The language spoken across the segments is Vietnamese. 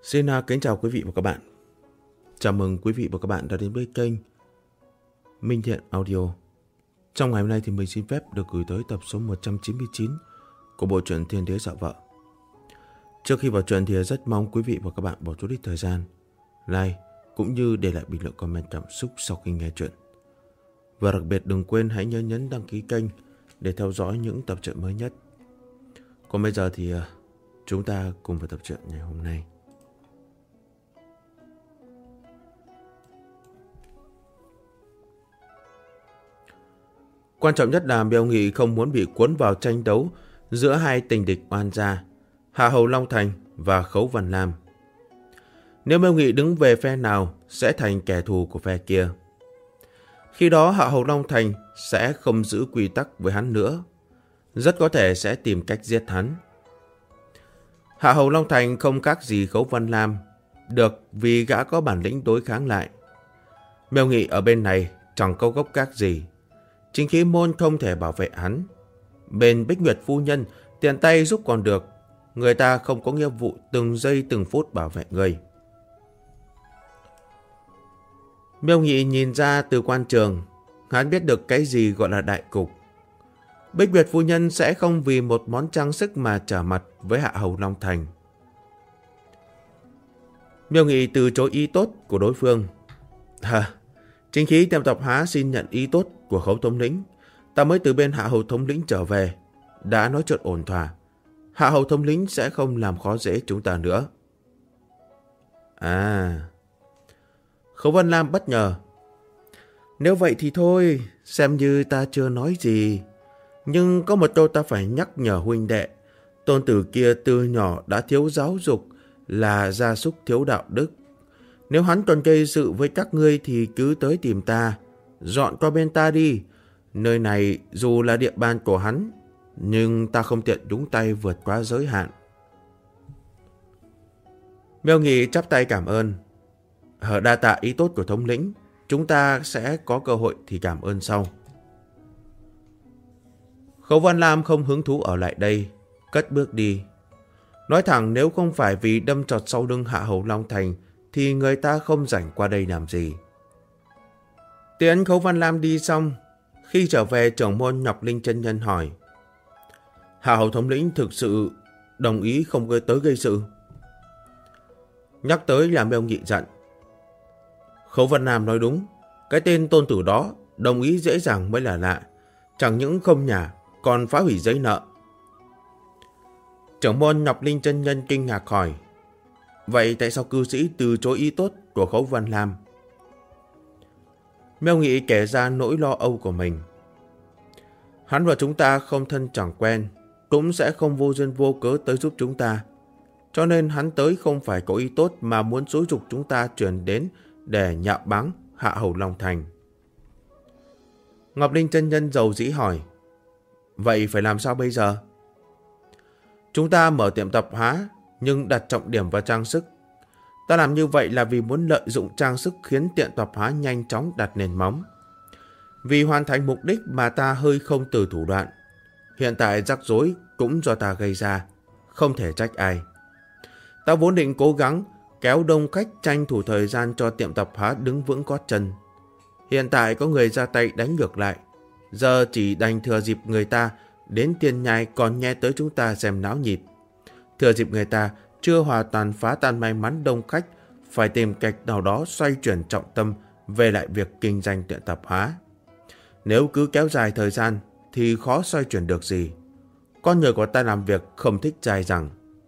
Xin kính chào quý vị và các bạn. Chào mừng quý vị và các bạn đã đến với kênh Minh Thiện Audio. Trong ngày hôm nay thì mình xin phép được gửi tới tập số 199 của bộ truyện Thiên Đế Dạo Vợ. Trước khi vào truyện thì rất mong quý vị và các bạn bỏ chút ít thời gian like cũng như để lại bình luận comment cảm xúc sau khi nghe truyện. Và đặc biệt đừng quên hãy nhớ nhấn đăng ký kênh để theo dõi những tập truyện mới nhất. Còn bây giờ thì chúng ta cùng vào tập truyện ngày hôm nay. Quan trọng nhất là Miêu Nghị không muốn bị cuốn vào tranh đấu giữa hai tình địch oan gia, Hạ Hầu Long Thành và Khấu Văn Lam. Nếu Miêu Nghị đứng về phe nào sẽ thành kẻ thù của phe kia. Khi đó Hạ Hầu Long Thành sẽ không giữ quy tắc với hắn nữa, rất có thể sẽ tìm cách giết hắn. Hạ Hầu Long Thành không khác gì Khấu Văn Lam, được vì gã có bản lĩnh đối kháng lại. Miêu Nghị ở bên này chẳng câu gốc gác gì, Chính Khí Môn không thể bảo vệ hắn. Bên Bích Nguyệt phu nhân tiện tay giúp còn được, người ta không có nghĩa vụ từng giây từng phút bảo vệ người. Miêu Nghị nhìn ra từ quan trường, hắn biết được cái gì gọi là đại cục. Bích Nguyệt phu nhân sẽ không vì một món trang sức mà trở mặt với Hạ Hầu Long Thành. Miêu Nghị từ chối ý tốt của đối phương. Chính Khí Tiệm Tạp Hóa xin nhận ý tốt của Khấu thống lĩnh. Ta mới từ bên Hạ Hầu thống lĩnh trở về, đã nói chuyện ổn thỏa. Hạ Hầu thống lĩnh sẽ không làm khó dễ chúng ta nữa. Khấu Văn Lam bất ngờ. Nếu vậy thì thôi, xem như ta chưa nói gì. Nhưng có một câu ta phải nhắc nhở huynh đệ. Tôn tử kia từ nhỏ đã thiếu giáo dục, là gia súc thiếu đạo đức. Nếu hắn còn gây sự với các ngươi thì cứ tới tìm ta, dọn qua bên ta đi. Nơi này dù là địa bàn của hắn, nhưng ta không tiện nhúng tay vượt quá giới hạn. Miêu Nghị chắp tay cảm ơn. Đa tạ ý tốt của thống lĩnh, chúng ta sẽ có cơ hội thì cảm ơn sau. Khấu Văn Lam không hứng thú ở lại đây, cất bước đi. Nói thẳng nếu không phải vì đâm chọt sau lưng Hạ Hầu Long Thành thì người ta không rảnh qua đây làm gì. Tiễn Khấu Văn Lam đi xong, khi trở về trưởng môn Ngọc Linh chân nhân hỏi: Hạ Hầu thống lĩnh thực sự đồng ý không tới gây sự? Nhắc tới làm Miêu Nghị giận. Khấu Văn Lam nói đúng, cái tên tôn tử đó đồng ý dễ dàng mới là lạ, chẳng những không nhả còn phá hủy giấy nợ. Trưởng môn Ngọc Linh chân nhân kinh ngạc hỏi: Vậy tại sao cư sĩ từ chối ý tốt của Khấu Văn Lam? Miêu Nghị kể ra nỗi lo âu của mình. Hắn và chúng ta không thân chẳng quen, cũng sẽ không vô duyên vô cớ tới giúp chúng ta. Cho nên hắn tới không phải có ý tốt mà muốn xúi giục chúng ta chuyển đến để nhạo báng Hạ Hầu Long Thành. Ngọc Linh chân nhân dầu dĩ hỏi: Vậy phải làm sao bây giờ? Chúng ta mở tiệm tạp hóa nhưng đặt trọng điểm vào trang sức. Ta làm như vậy là vì muốn lợi dụng trang sức khiến tiệm tạp hóa nhanh chóng đặt nền móng. Vì hoàn thành mục đích mà ta hơi không từ thủ đoạn. Hiện tại rắc rối cũng do ta gây ra, không thể trách ai. Ta vốn định cố gắng kéo đông khách tranh thủ thời gian cho tiệm tạp hóa đứng vững gót chân. Hiện tại có người ra tay đánh ngược lại, giờ chỉ đành thừa dịp người ta đến Tiên Nhai còn nghe tới chúng ta xem náo nhiệt. Thừa dịp người ta chưa hoàn toàn phá tan may mắn đông khách, phải tìm cách nào đó xoay chuyển trọng tâm về lại việc kinh doanh tiệm tạp hóa. Nếu cứ kéo dài thời gian thì khó xoay chuyển được gì. Con người của ta làm việc không thích dài dẳng.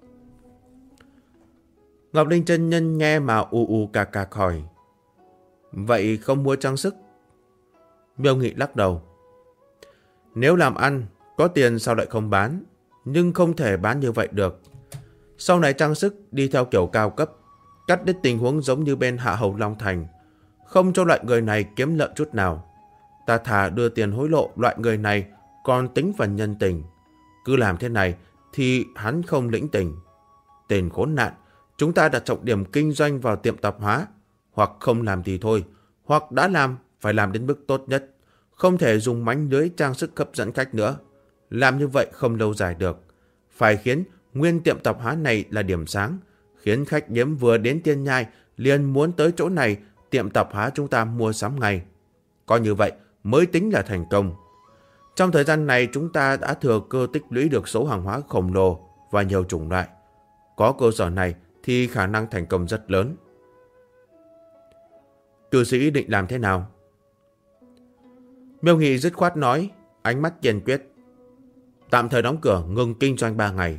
Ngọc Linh chân nhân nghe mà u cạc cạc hỏi: Vậy không mua trang sức? Miêu Nghị lắc đầu. Nếu làm ăn, có tiền sao lại không bán? Nhưng không thể bán như vậy được. Sau này trang sức đi theo kiểu cao cấp, cắt đứt tình huống giống như bên Hạ Hầu Long Thành, không cho loại người này kiếm lợi chút nào. Ta thà đưa tiền hối lộ loại người này còn tính phần nhân tình. Cứ làm thế này thì hắn không lĩnh tình. Tên khốn nạn, chúng ta đặt trọng điểm kinh doanh vào tiệm tạp hóa, hoặc không làm thì thôi, hoặc đã làm phải làm đến mức tốt nhất, không thể dùng mánh lưới trang sức hấp dẫn khách nữa. Làm như vậy không lâu dài được, phải khiến nguyên tiệm tạp hóa này là điểm sáng, khiến khách điếm vừa đến Tiên Nhai liền muốn tới chỗ này tiệm tạp hóa chúng ta mua sắm ngay. Coi như vậy mới tính là thành công. Trong thời gian này chúng ta đã thừa cơ tích lũy được số hàng hóa khổng lồ và nhiều chủng loại. Có cơ sở này thì khả năng thành công rất lớn. Cư sĩ định làm thế nào? Miêu Nghị dứt khoát nói, ánh mắt kiên quyết. Tạm thời đóng cửa, ngừng kinh doanh 3 ngày.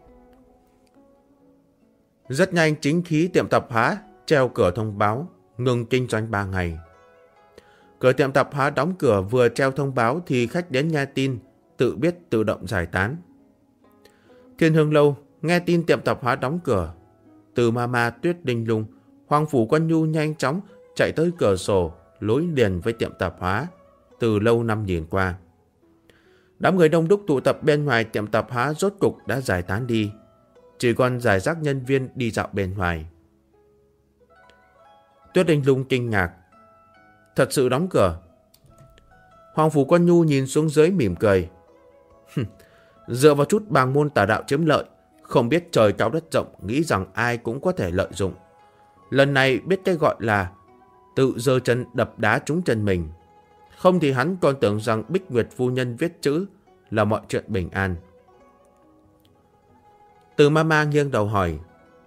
Rất nhanh chính khí tiệm tạp hóa treo cửa thông báo ngừng kinh doanh 3 ngày. Cửa tiệm tạp hóa đóng cửa vừa treo thông báo thì khách đến nghe tin tự biết tự động giải tán. Thiên Hương Lâu nghe tin tiệm tạp hóa đóng cửa, Từ Mama, Tuyết Đinh Lung, Hoàng Phủ Quân Nhu nhanh chóng chạy tới cửa sổ nối liền với tiệm tạp hóa, từ lâu năm nhìn qua. Đám người đông đúc tụ tập bên ngoài tiệm tạp hóa rốt cục đã giải tán đi, chỉ còn rải rác nhân viên đi dạo bên ngoài. Tuyết Đinh Lung kinh ngạc. Thật sự đóng cửa? Hoàng Phủ Quân Nhu nhìn xuống dưới mỉm cười. Dựa vào chút bàng môn tà đạo chiếm lợi, không biết trời cao đất rộng, nghĩ rằng ai cũng có thể lợi dụng. Lần này biết cái gọi là tự giơ chân đập đá trúng chân mình. Không thì hắn còn tưởng rằng Bích Nguyệt phu nhân viết chữ là mọi chuyện bình an. Từ Mama nghiêng đầu hỏi.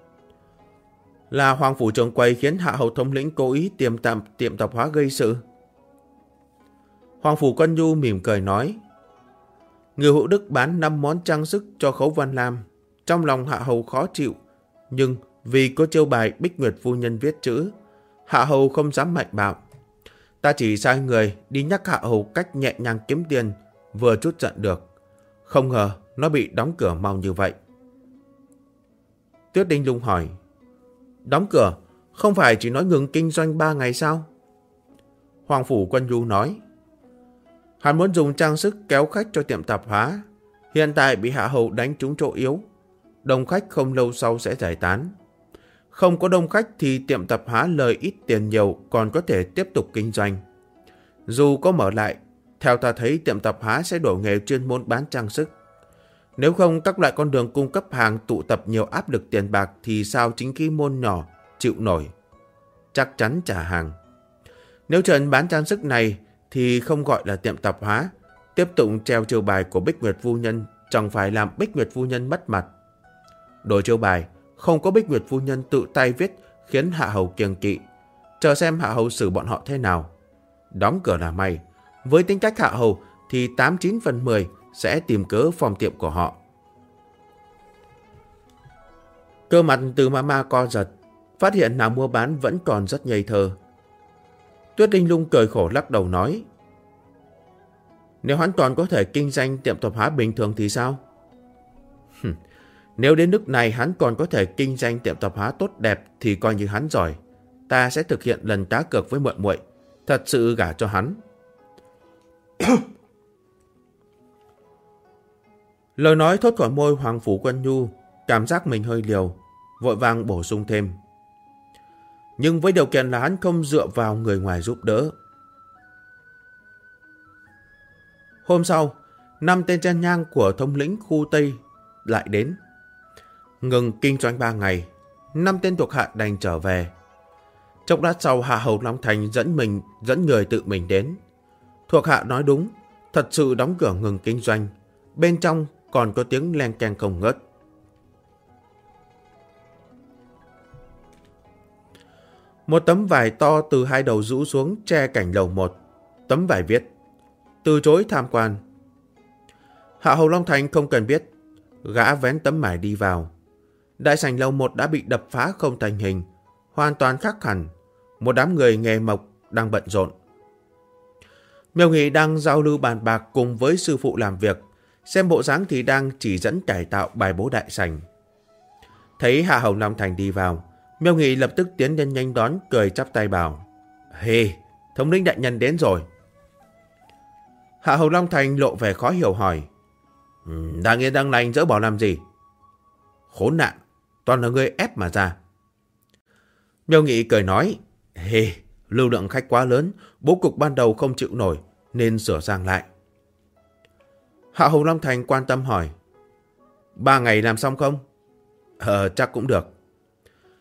Là Hoàng Phủ trưởng quầy khiến Hạ Hầu thống lĩnh cố ý tiệm tạp hóa gây sự? Hoàng Phủ Quân Nhu mỉm cười nói. Người Hữu Đức bán 5 món trang sức cho Khấu Văn Lam. Trong lòng Hạ Hầu khó chịu, nhưng vì có chiêu bài Bích Nguyệt phu nhân viết chữ, Hạ Hầu không dám mạnh bạo. Ta chỉ sai người đi nhắc Hạ Hầu cách nhẹ nhàng kiếm tiền, vừa chút giận được. Không ngờ nó bị đóng cửa mau như vậy. Tuyết Đinh Lung hỏi. Đóng cửa? Không phải chỉ nói ngừng kinh doanh 3 ngày sao? Hoàng Phủ Quân Nhu nói. Hắn muốn dùng trang sức kéo khách cho tiệm tạp hóa. Hiện tại bị Hạ Hầu đánh trúng chỗ yếu. Đông khách không lâu sau sẽ giải tán. Không có đông khách thì tiệm tạp hóa lời ít tiền nhiều còn có thể tiếp tục kinh doanh. Dù có mở lại, theo ta thấy tiệm tạp hóa sẽ đổi nghề chuyên môn bán trang sức. Nếu không các loại con đường cung cấp hàng tụ tập nhiều áp lực tiền bạc thì sao chính khí môn nhỏ chịu nổi. Chắc chắn trả hàng. Nếu trần bán trang sức này thì không gọi là tiệm tạp hóa. Tiếp tục treo chiêu bài của Bích Nguyệt phu nhân chẳng phải làm Bích Nguyệt phu nhân mất mặt. Đổi chiêu bài không có Bích Nguyệt phu nhân tự tay viết khiến Hạ Hầu kiêng kỵ. Chờ xem Hạ Hầu xử bọn họ thế nào. Đóng cửa là may. Với tính cách Hạ Hầu thì 89 phần 10 sẽ tìm cớ phòng tiệm của họ. Cơ mặt Từ Mama co giật, phát hiện nàng mua bán vẫn còn rất ngây thơ. Tuyết Đinh Lung cười khổ lắc đầu nói. Nếu hắn còn có thể kinh doanh tiệm tạp hóa bình thường thì sao? Nếu đến nước này hắn còn có thể kinh doanh tiệm tạp hóa tốt đẹp thì coi như hắn giỏi. Ta sẽ thực hiện lần cá cược với muội muội, thật sự gả cho hắn. Lời nói thốt khỏi môi Hoàng Phủ Quân Nhu, cảm giác mình hơi liều, vội vàng bổ sung thêm. Nhưng với điều kiện là hắn không dựa vào người ngoài giúp đỡ. Hôm sau, 5 tên chân nhang của thống lĩnh khu Tây lại đến. Ngừng kinh doanh 3 ngày, 5 tên thuộc hạ đành trở về. Chốc lát sau Hạ Hầu Long Thành dẫn người tự mình đến. Thuộc hạ nói đúng, thật sự đóng cửa ngừng kinh doanh. Bên trong còn có tiếng len keng không ngớt. Một tấm vải to từ hai đầu rũ xuống che cảnh lầu 1. Tấm vải viết: từ chối tham quan. Hạ Hầu Long Thành không cần biết, gã vén tấm vải đi vào. Đại sảnh lầu 1 đã bị đập phá không thành hình, hoàn toàn khác hẳn. Một đám người nghề mộc đang bận rộn. Miêu Nghị đang giao lưu bàn bạc cùng với sư phụ làm việc, xem bộ dáng thì đang chỉ dẫn cải tạo bài bố đại sảnh. Thấy Hạ Hầu Long Thành đi vào, Miêu Nghị lập tức tiến lên nhanh đón, cười chắp tay bảo: Hề, thống lĩnh đại nhân đến rồi. Hạ Hầu Long Thành lộ vẻ khó hiểu hỏi: đang yên đang lành dỡ bỏ làm gì? Khốn nạn, toàn là người ép mà ra. Miêu Nghị cười nói: Hề, lưu lượng khách quá lớn, bố cục ban đầu không chịu nổi nên sửa sang lại. Hạ Hầu Long Thành quan tâm hỏi: 3 ngày làm xong không? Chắc cũng được.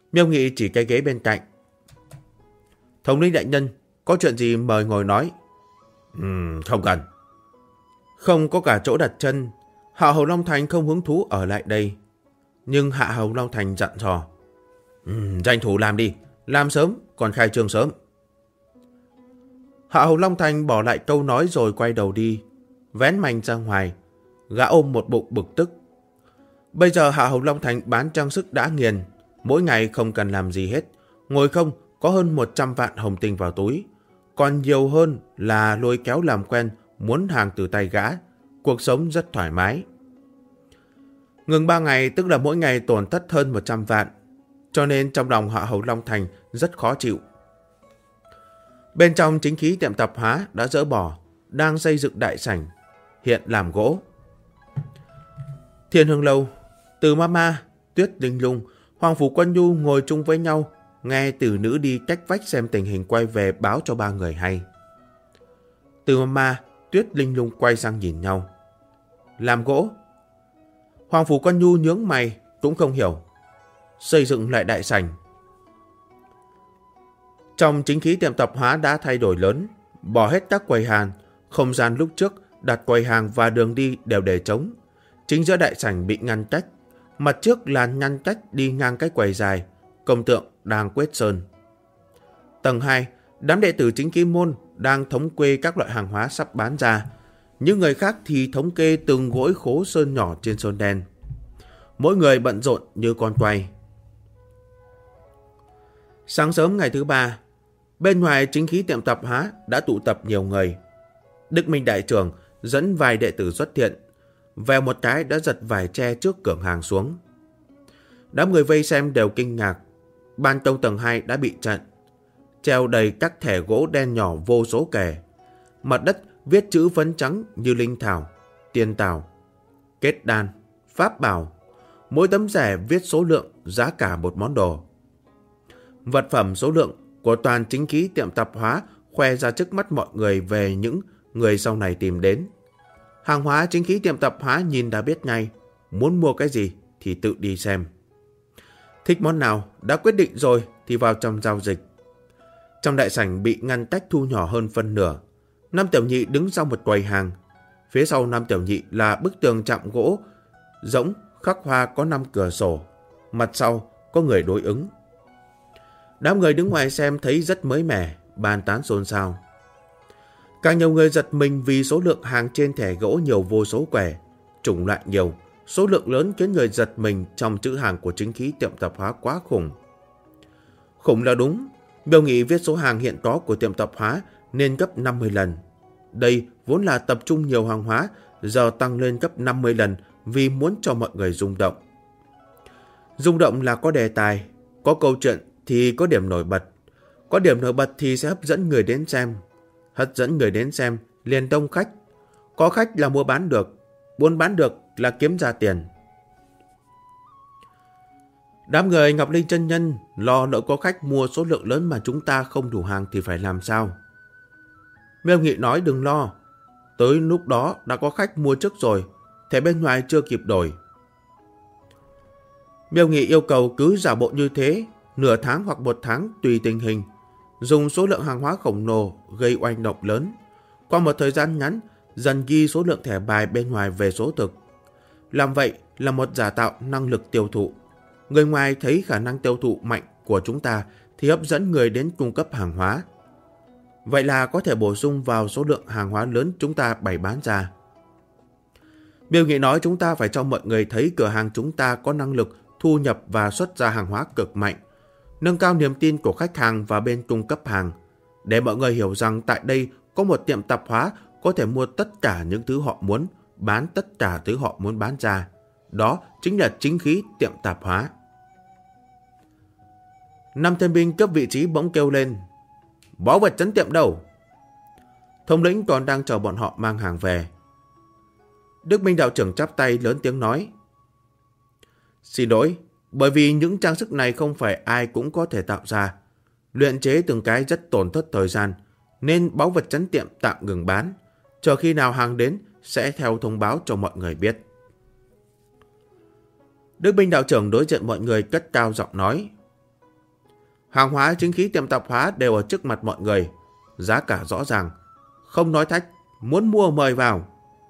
Miêu Nghị chỉ cái ghế bên cạnh. Thống lĩnh đại nhân, có chuyện gì mời ngồi nói. Không cần. Không có cả chỗ đặt chân, Hạ Hầu Long Thành không hứng thú ở lại đây. Nhưng Hạ Hầu Long Thành dặn dò. Tranh thủ làm đi, làm sớm còn khai trương sớm. Hạ Hầu Long Thành bỏ lại câu nói rồi quay đầu đi, vén mành ra ngoài. Gã ôm một bụng bực tức. Bây giờ Hạ Hầu Long Thành bán trang sức đã nghiền, mỗi ngày không cần làm gì hết, ngồi không có hơn 100 vạn hồng tinh vào túi, còn nhiều hơn là lôi kéo làm quen muốn hàng từ tay gã. Cuộc sống rất thoải mái. Ngừng 3 ngày tức là mỗi ngày tổn thất hơn 100 vạn, cho nên trong lòng Hạ Hầu Long Thành rất khó chịu. Bên trong chính khí tiệm tạp hóa đã dỡ bỏ, đang xây dựng đại sảnh, hiện làm gỗ. Thiên Hương Lâu, Từ Mama, Tuyết Linh Lung, Hoàng Phủ Quân Nhu ngồi chung với nhau, nghe Từ Nữ đi cách vách xem tình hình quay về báo cho 3 người hay. Từ Mama, Tuyết Linh Lung quay sang nhìn nhau. Làm gỗ? Hoàng Phủ Quân Nhu nhướng mày, cũng không hiểu. Xây dựng lại đại sảnh. Trong chính khí tiệm tạp hóa đã thay đổi lớn, bỏ hết các quầy hàng, không gian lúc trước đặt quầy hàng và đường đi đều để trống. Chính giữa đại sảnh bị ngăn cách, mặt trước là ngăn cách đi ngang cái quầy dài, công tượng đang quét sơn. Tầng 2, đám đệ tử chính khí môn đang thống kê các loại hàng hóa sắp bán ra. Những người khác thì thống kê từng gỗi khố sơn nhỏ trên sơn đen. Mỗi người bận rộn như con quay. Sáng sớm ngày thứ 3, bên ngoài chính khí tiệm tạp hóa đã tụ tập nhiều người. Đức Minh đại trưởng dẫn vài đệ tử xuất hiện, vèo một cái đã giật vài tre trước cửa hàng xuống. Đám người vây xem đều kinh ngạc. Ban công tầng 2 đã bị chặn, treo đầy các thẻ gỗ đen nhỏ vô số kẻ. Mặt đất viết chữ phấn trắng như linh thảo, tiên tảo, kết đan, pháp bảo. Mỗi tấm rẻ viết số lượng, giá cả một món đồ. Vật phẩm số lượng của toàn chính khí tiệm tạp hóa khoe ra trước mắt mọi người về những người sau này tìm đến. Hàng hóa chính khí tiệm tạp hóa nhìn đã biết ngay, muốn mua cái gì thì tự đi xem. Thích món nào đã quyết định rồi thì vào trong giao dịch. Trong đại sảnh bị ngăn cách thu nhỏ hơn phân nửa. Nam Tiểu Nhị đứng sau một quầy hàng. Phía sau Nam Tiểu Nhị là bức tường chạm gỗ rỗng khắc hoa có 5 cửa sổ. Mặt sau có người đối ứng. Đám người đứng ngoài xem thấy rất mới mẻ, bàn tán xôn xao. Càng nhiều người giật mình vì số lượng hàng trên thẻ gỗ nhiều vô số quẻ, chủng loại nhiều, số lượng lớn khiến người giật mình trong chữ hàng của chính khí tiệm tạp hóa quá khủng. Khủng là đúng, Miêu Nghị viết số hàng hiện có của tiệm tạp hóa nên gấp 50 lần. Đây vốn là tập trung nhiều hàng hóa, giờ tăng lên gấp 50 lần vì muốn cho mọi người rung động. Rung động là có đề tài, có câu chuyện thì có điểm nổi bật. Có điểm nổi bật thì sẽ hấp dẫn người đến xem. Hấp dẫn người đến xem liền đông khách. Có khách là mua bán được, buôn bán được là kiếm ra tiền. Đám người Ngọc Linh chân nhân lo lỡ có khách mua số lượng lớn mà chúng ta không đủ hàng thì phải làm sao? Miêu Nghị nói đừng lo, tới lúc đó đã có khách mua trước rồi, thẻ bên ngoài chưa kịp đổi. Miêu Nghị yêu cầu cứ giả bộ như thế, nửa tháng hoặc 1 tháng tùy tình hình, dùng số lượng hàng hóa khổng lồ gây oanh động lớn. Qua một thời gian ngắn, dần ghi số lượng thẻ bài bên ngoài về số thực. Làm vậy là một giả tạo năng lực tiêu thụ. Người ngoài thấy khả năng tiêu thụ mạnh của chúng ta thì hấp dẫn người đến cung cấp hàng hóa. Vậy là có thể bổ sung vào số lượng hàng hóa lớn chúng ta bày bán ra. Miêu Nghị nói chúng ta phải cho mọi người thấy cửa hàng chúng ta có năng lực thu nhập và xuất ra hàng hóa cực mạnh, nâng cao niềm tin của khách hàng và bên cung cấp hàng, để mọi người hiểu rằng tại đây có một tiệm tạp hóa có thể mua tất cả những thứ họ muốn, bán tất cả thứ họ muốn bán ra. Đó chính là chính khí tiệm tạp hóa. 5 thiên binh cấp vị trí bỗng kêu lên: báu vật trấn tiệm đâu? Thống lĩnh còn đang chờ bọn họ mang hàng về. Đức Minh đạo trưởng chắp tay lớn tiếng nói: xin lỗi, bởi vì những trang sức này không phải ai cũng có thể tạo ra. Luyện chế từng cái rất tổn thất thời gian, nên báu vật trấn tiệm tạm ngừng bán. Chờ khi nào hàng đến sẽ theo thông báo cho mọi người biết. Đức Minh đạo trưởng đối diện mọi người cất cao giọng nói: Hàng hóa chính khí tiệm tạp hóa đều ở trước mặt mọi người. Giá cả rõ ràng, không nói thách, muốn mua mời vào.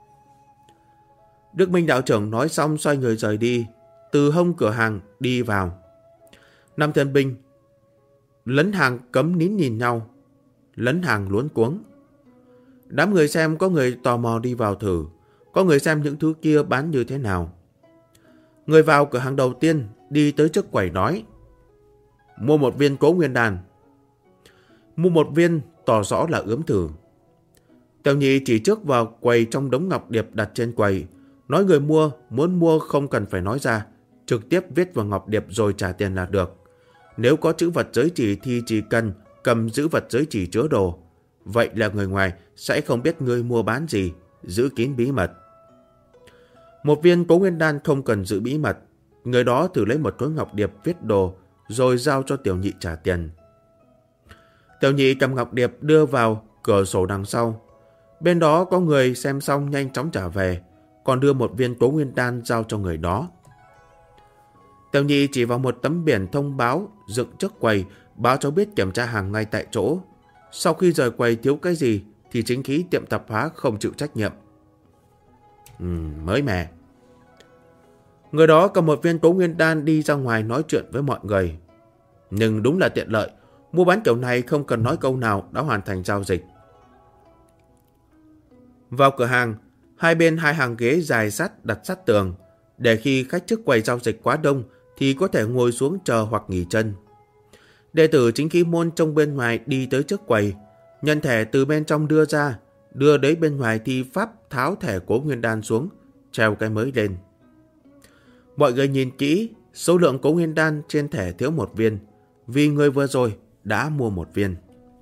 Đức Minh đạo trưởng nói xong xoay người rời đi, từ hông cửa hàng đi vào. Năm thiên binh lấn hàng cấm nín nhìn nhau, lấn hàng luống cuống. Đám người xem có người tò mò đi vào thử, có người xem những thứ kia bán như thế nào. Người vào cửa hàng đầu tiên đi tới trước quầy nói: mua một viên Cố Nguyên Đan. Mua một viên tỏ rõ là ướm thử. Tiểu nhị chỉ trước vào quầy trong đống ngọc điệp đặt trên quầy, nói người mua muốn mua không cần phải nói ra, trực tiếp viết vào ngọc điệp rồi trả tiền là được. Nếu có chữ vật giới chỉ thì chỉ cần cầm giữ vật giới chỉ chứa đồ. Vậy là người ngoài sẽ không biết người mua bán gì, giữ kín bí mật. Một viên Cố Nguyên Đan không cần giữ bí mật. Người đó thử lấy một khối ngọc điệp viết đồ rồi giao cho tiểu nhị trả tiền. Tiểu nhị cầm ngọc điệp đưa vào cửa sổ đằng sau. Bên đó có người xem xong nhanh chóng trả về, còn đưa một viên Cố Nguyên Đan giao cho người đó. Tiểu nhị chỉ vào một tấm biển thông báo dựng trước quầy, báo cho biết kiểm tra hàng ngay tại chỗ. Sau khi rời quầy thiếu cái gì thì chính khí tiệm tạp hóa không chịu trách nhiệm. Mới mẻ. Người đó cầm một viên Cố Nguyên Đan đi ra ngoài nói chuyện với mọi người. Nhưng đúng là tiện lợi, mua bán kiểu này không cần nói câu nào đã hoàn thành giao dịch. Vào cửa hàng, hai bên hai hàng ghế dài sắt đặt sát tường, để khi khách trước quầy giao dịch quá đông thì có thể ngồi xuống chờ hoặc nghỉ chân. Đệ tử chính khí môn trong bên ngoài đi tới trước quầy, nhận thẻ từ bên trong đưa ra, đưa đến bên ngoài thi pháp tháo thẻ Cố Nguyên Đan xuống, treo cái mới lên. Mọi người nhìn kỹ, số lượng Cố Nguyên Đan trên thẻ thiếu một viên, vì người vừa rồi đã mua một viên.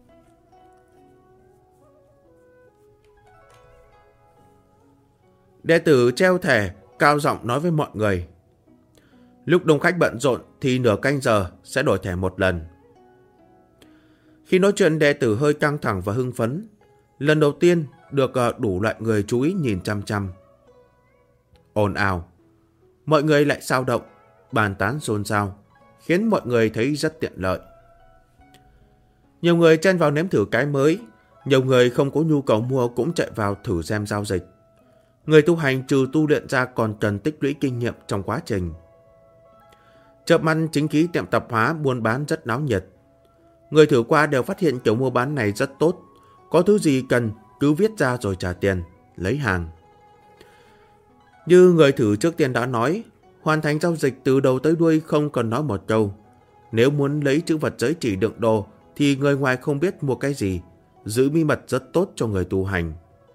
Đệ tử treo thẻ, cao giọng nói với mọi người: lúc đông khách bận rộn thì nửa canh giờ sẽ đổi thẻ một lần. Khi nói chuyện, đệ tử hơi căng thẳng và hưng phấn. Lần đầu tiên được đủ loại người chú ý nhìn chăm chăm. Ồn ào, mọi người lại xao động, bàn tán xôn xao, khiến mọi người thấy rất tiện lợi. Nhiều người chen vào nếm thử cái mới, nhiều người không có nhu cầu mua cũng chạy vào thử xem giao dịch. Người tu hành trừ tu luyện ra còn cần tích lũy kinh nghiệm trong quá trình. Chợ mắt chính khí tiệm tạp hóa buôn bán rất náo nhiệt. Người thử qua đều phát hiện kiểu mua bán này rất tốt. Có thứ gì cần cứ viết ra rồi trả tiền, lấy hàng. Như người thử trước tiên đã nói, hoàn thành giao dịch từ đầu tới đuôi không cần nói một câu. Nếu muốn lấy chữ vật giới chỉ đựng đồ thì người ngoài không biết mua cái gì, giữ bí mật rất tốt cho người tu hành.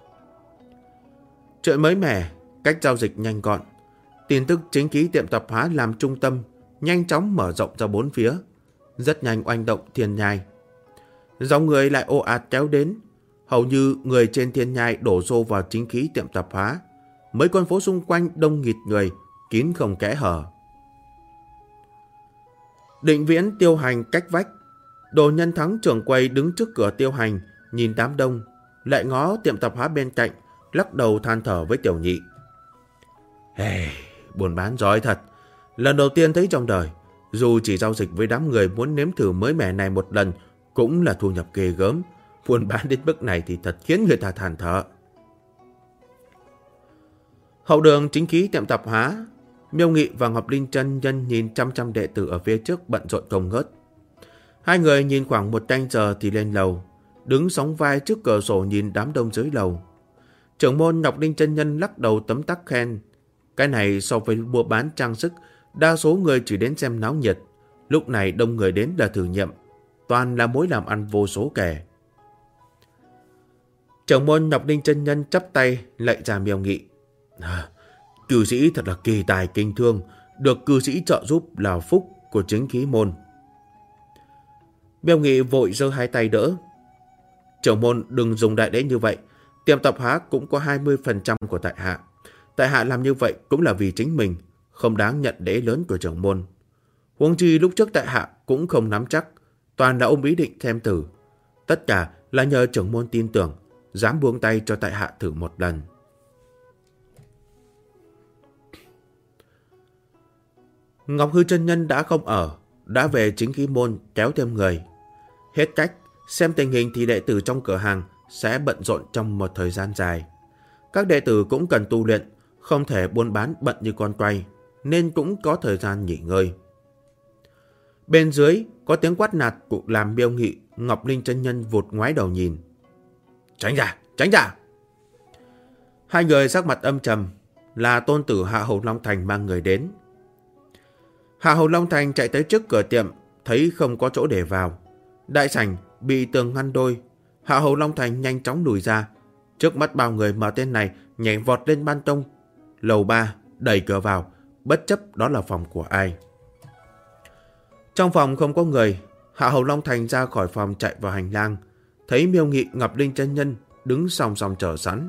Chuyện mới mẻ, cách giao dịch nhanh gọn. Tin tức chính khí tiệm tạp hóa làm trung tâm, nhanh chóng mở rộng ra bốn phía. Rất nhanh oanh động Thiên Nhai. Dòng người lại ồ ạt kéo đến. Hầu như người trên Thiên Nhai đổ xô vào chính khí tiệm tạp hóa. Mấy con phố xung quanh đông nghịt người, kín không kẽ hở. Định Viễn, Tiêu Hành cách vách. Đồ Nhân Thắng trưởng quầy đứng trước cửa Tiêu Hành, nhìn đám đông, lại ngó tiệm tạp hóa bên cạnh, lắc đầu than thở với tiểu nhị. Buôn bán giỏi thật. Lần đầu tiên thấy trong đời, dù chỉ giao dịch với đám người muốn nếm thử mới mẻ này một lần, cũng là thu nhập ghê gớm. Buôn bán đến mức này thì thật khiến người ta than thở. Hậu đường chính khí tiệm tạp hóa, Miêu Nghị và Ngọc Linh chân nhân nhìn chăm đệ tử ở phía trước bận rộn không ngớt. Hai người nhìn khoảng một canh giờ thì lên lầu, đứng sóng vai trước cửa sổ nhìn đám đông dưới lầu. Trưởng môn Ngọc Linh chân nhân lắc đầu tấm tắc khen. Cái này so với mua bán trang sức, đa số người chỉ đến xem náo nhiệt. Lúc này đông người đến là thử nghiệm, toàn là mối làm ăn vô số kẻ. Trưởng môn Ngọc Linh chân nhân chắp tay lạy ra Miêu Nghị. Cư sĩ thật là kỳ tài kinh thương, được cư sĩ trợ giúp là phúc của chính khí môn. Miêu Nghị vội giơ hai tay đỡ. Trưởng môn đừng dùng đại lễ như vậy, tiệm tạp hóa cũng có 20% của tại hạ. Tại hạ làm như vậy cũng là vì chính mình, không đáng nhận lễ lớn của trưởng môn. Huống chi lúc trước tại hạ cũng không nắm chắc, toàn là ôm ý định thêm thử. Tất cả là nhờ trưởng môn tin tưởng, dám buông tay cho tại hạ thử một lần. Ngọc Hư chân nhân đã không ở, đã về chính khí môn kéo thêm người. Hết cách, xem tình hình thì đệ tử trong cửa hàng sẽ bận rộn trong một thời gian dài. Các đệ tử cũng cần tu luyện, không thể buôn bán bận như con quay, nên cũng có thời gian nghỉ ngơi. Bên dưới có tiếng quát nạt cũng làm Miêu Nghị, Ngọc Linh chân nhân vụt ngoái đầu nhìn. Tránh ra, tránh ra! Hai người sắc mặt âm trầm, là tôn tử Hạ Hầu Long Thành mang người đến. Hạ Hầu Long Thành chạy tới trước cửa tiệm, thấy không có chỗ để vào. Đại sảnh bị tường ngăn đôi, Hạ Hầu Long Thành nhanh chóng lùi ra. Trước mắt bao người mà tên này nhảy vọt lên ban công lầu 3, đẩy cửa vào, bất chấp đó là phòng của ai. Trong phòng không có người, Hạ Hầu Long Thành ra khỏi phòng chạy vào hành lang, thấy Miêu Nghị, Ngọc Linh chân nhân đứng song song chờ sẵn.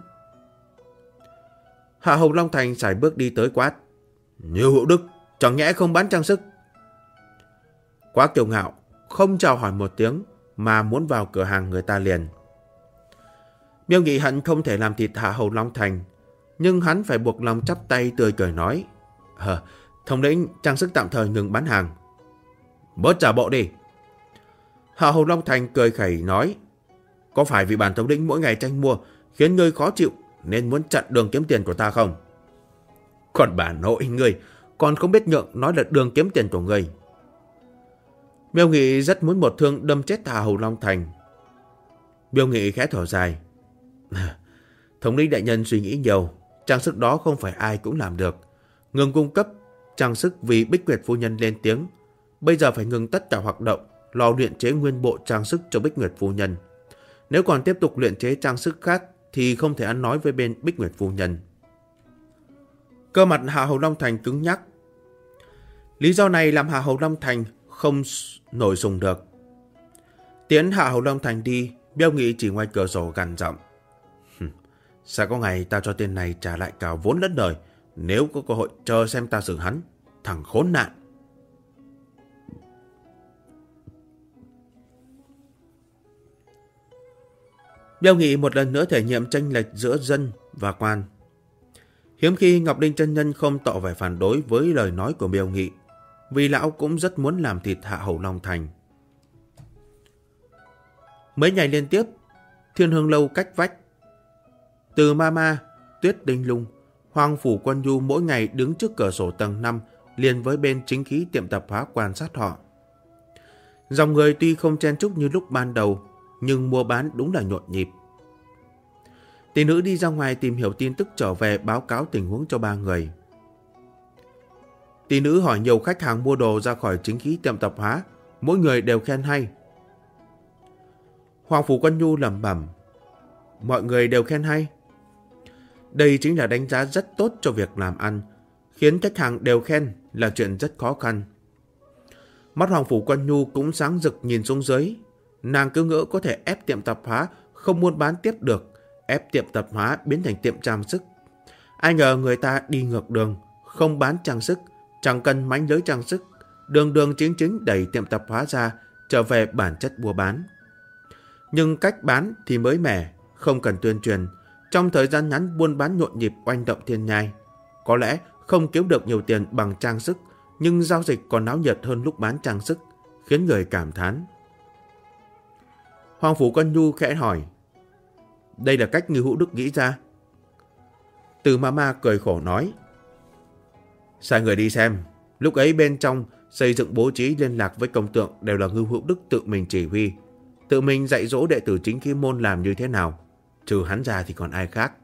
Hạ Hầu Long Thành sải bước đi tới quát. Như Hữu Đức, chẳng nhẽ không bán trang sức? Quá kiêu ngạo, không chào hỏi một tiếng mà muốn vào cửa hàng người ta liền. Miêu Nghị hận không thể làm thịt Hạ Hầu Long Thành, nhưng hắn phải buộc lòng chắp tay tươi cười nói. Thống lĩnh, trang sức tạm thời ngừng bán hàng. Bớt trả bộ đi. Hạ Hầu Long Thành cười khẩy nói. Có phải vì bản thống lĩnh mỗi ngày tranh mua khiến ngươi khó chịu nên muốn chặn đường kiếm tiền của ta không? Còn bà nội ngươi còn không biết nhượng nói là đường kiếm tiền của ngươi. Miêu Nghị rất muốn một thương đâm chết Hạ Hầu Long Thành. Miêu Nghị khẽ thở dài. Thống lĩnh đại nhân suy nghĩ nhiều, trang sức đó không phải ai cũng làm được. Ngừng cung cấp trang sức vì Bích Nguyệt phu nhân lên tiếng. Bây giờ phải ngừng tất cả hoạt động, lo luyện chế nguyên bộ trang sức cho Bích Nguyệt phu nhân. Nếu còn tiếp tục luyện chế trang sức khác thì không thể ăn nói với bên Bích Nguyệt phu nhân. Cơ mặt Hạ Hầu Long Thành cứng nhắc. Lý do này làm Hạ Hầu Long Thành không nổi sùng được. Tiến Hạ Hầu Long Thành đi, Miêu Nghị chỉ ngoài cửa sổ gằn giọng. Sao có ngày ta cho tên này trả lại cả vốn lẫn đời, nếu có cơ hội chờ xem ta xử hắn, thằng khốn nạn. Miêu Nghị một lần nữa thể nghiệm chênh lệch giữa dân và quan. Hiếm khi Ngọc Linh chân nhân không tỏ vẻ phản đối với lời nói của Miêu Nghị, vì lão cũng rất muốn làm thịt Hạ Hầu Long Thành. Mấy ngày liên tiếp, Thiên Hương Lâu cách vách, Từ Mama, Tuyết Đinh Lung, Hoàng Phủ Quân Du mỗi ngày đứng trước cửa sổ tầng 5 liền với bên chính khí tiệm tạp hóa quan sát họ. Dòng người tuy không chen chúc như lúc ban đầu, nhưng mua bán đúng là nhộn nhịp. Tỷ nữ đi ra ngoài tìm hiểu tin tức trở về báo cáo tình huống cho ba người. Tỷ nữ hỏi nhiều khách hàng mua đồ ra khỏi chính khí tiệm tạp hóa, mỗi người đều khen hay. Hoàng Phủ Quân Nhu lẩm bẩm, mọi người đều khen hay. Đây chính là đánh giá rất tốt cho việc làm ăn, khiến khách hàng đều khen là chuyện rất khó khăn. Mắt Hoàng Phủ Quân Nhu cũng sáng rực nhìn xuống dưới, nàng cứ ngỡ có thể ép tiệm tạp hóa không muốn bán tiếp được, ép tiệm tạp hóa biến thành tiệm trang sức. Ai ngờ người ta đi ngược đường, không bán trang sức, chẳng cần mánh lưới trang sức, đường đường chính chính đẩy tiệm tạp hóa ra, trở về bản chất mua bán. Nhưng cách bán thì mới mẻ, không cần tuyên truyền. Trong thời gian ngắn buôn bán nhộn nhịp oanh động thiên nhai. Có lẽ không kiếm được nhiều tiền bằng trang sức, nhưng giao dịch còn náo nhiệt hơn lúc bán trang sức, khiến người cảm thán. Hoàng Phủ Quân Nhu khẽ hỏi, đây là cách Ngư Hữu Đức nghĩ ra? Từ Mama cười khổ nói, sai người đi xem. Lúc ấy bên trong xây dựng bố trí liên lạc với công tượng đều là Ngư Hữu Đức tự mình chỉ huy, tự mình dạy dỗ đệ tử chính khí môn làm như thế nào. Trừ hắn ra thì còn ai khác.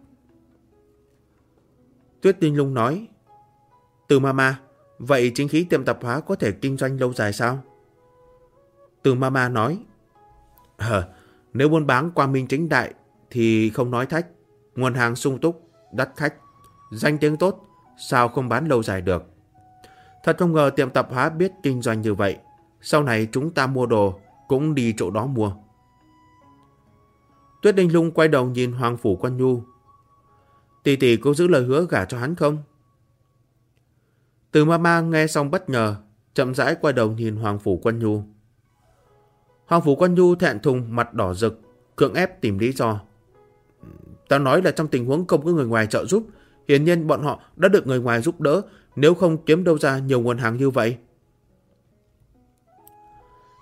Tuyết Tinh Lung nói, Từ Mama, vậy chính khí tiệm tạp hóa có thể kinh doanh lâu dài sao? Từ Mama nói, nếu buôn bán quang minh chính đại thì không nói thách, nguồn hàng sung túc, đắt khách, danh tiếng tốt, sao không bán lâu dài được. Thật không ngờ tiệm tạp hóa biết kinh doanh như vậy, sau này chúng ta mua đồ cũng đi chỗ đó mua. Tuyết Đinh Lung quay đầu nhìn Hoàng Phủ Quân Nhu, tỷ tỷ có giữ lời hứa gả cho hắn không? Từ Mama nghe xong bất ngờ, chậm rãi quay đầu nhìn Hoàng Phủ Quân Nhu. Hoàng Phủ Quân Nhu thẹn thùng mặt đỏ rực, cưỡng ép tìm lý do. Ta nói là trong tình huống không có người ngoài trợ giúp, hiển nhiên bọn họ đã được người ngoài giúp đỡ, nếu không kiếm đâu ra nhiều nguồn hàng như vậy.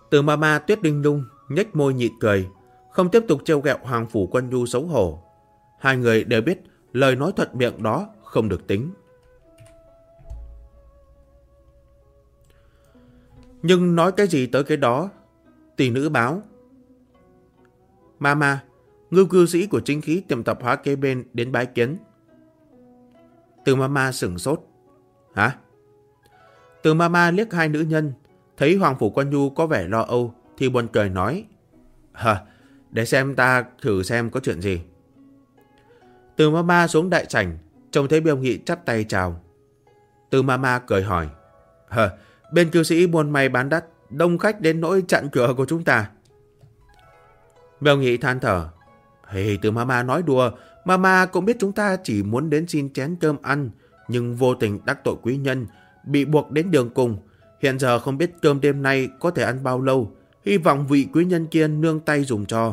Từ Mama Tuyết Đinh Nhung nhếch môi nhịn cười, không tiếp tục trêu ghẹo Hoàng Phủ Quân Nhu xấu hổ. Hai người đều biết lời nói thuận miệng đó không được tính. Nhưng nói cái gì tới cái đó. Tỷ nữ báo: Mama, ngưu cư sĩ của chính khí tiệm tạp hóa kế bên đến bái kiến. Từ Mama sửng sốt. Hả? Từ Mama liếc hai nữ nhân, thấy Hoàng Phủ Quân Nhu có vẻ lo âu thì buồn cười nói: để xem ta thử xem có chuyện gì. Từ Mama xuống đại sảnh, trông thấy Miêu Nghị chắp tay chào. Từ Mama cười hỏi: bên cư sĩ buôn may bán đắt, đông khách đến nỗi chặn cửa của chúng ta. Miêu Nghị than thở: Từ Mama nói đùa, Mama cũng biết chúng ta chỉ muốn đến xin chén cơm ăn, nhưng vô tình đắc tội quý nhân, bị buộc đến đường cùng. Hiện giờ không biết cơm đêm nay có thể ăn bao lâu, hy vọng vị quý nhân kia nương tay dùng cho.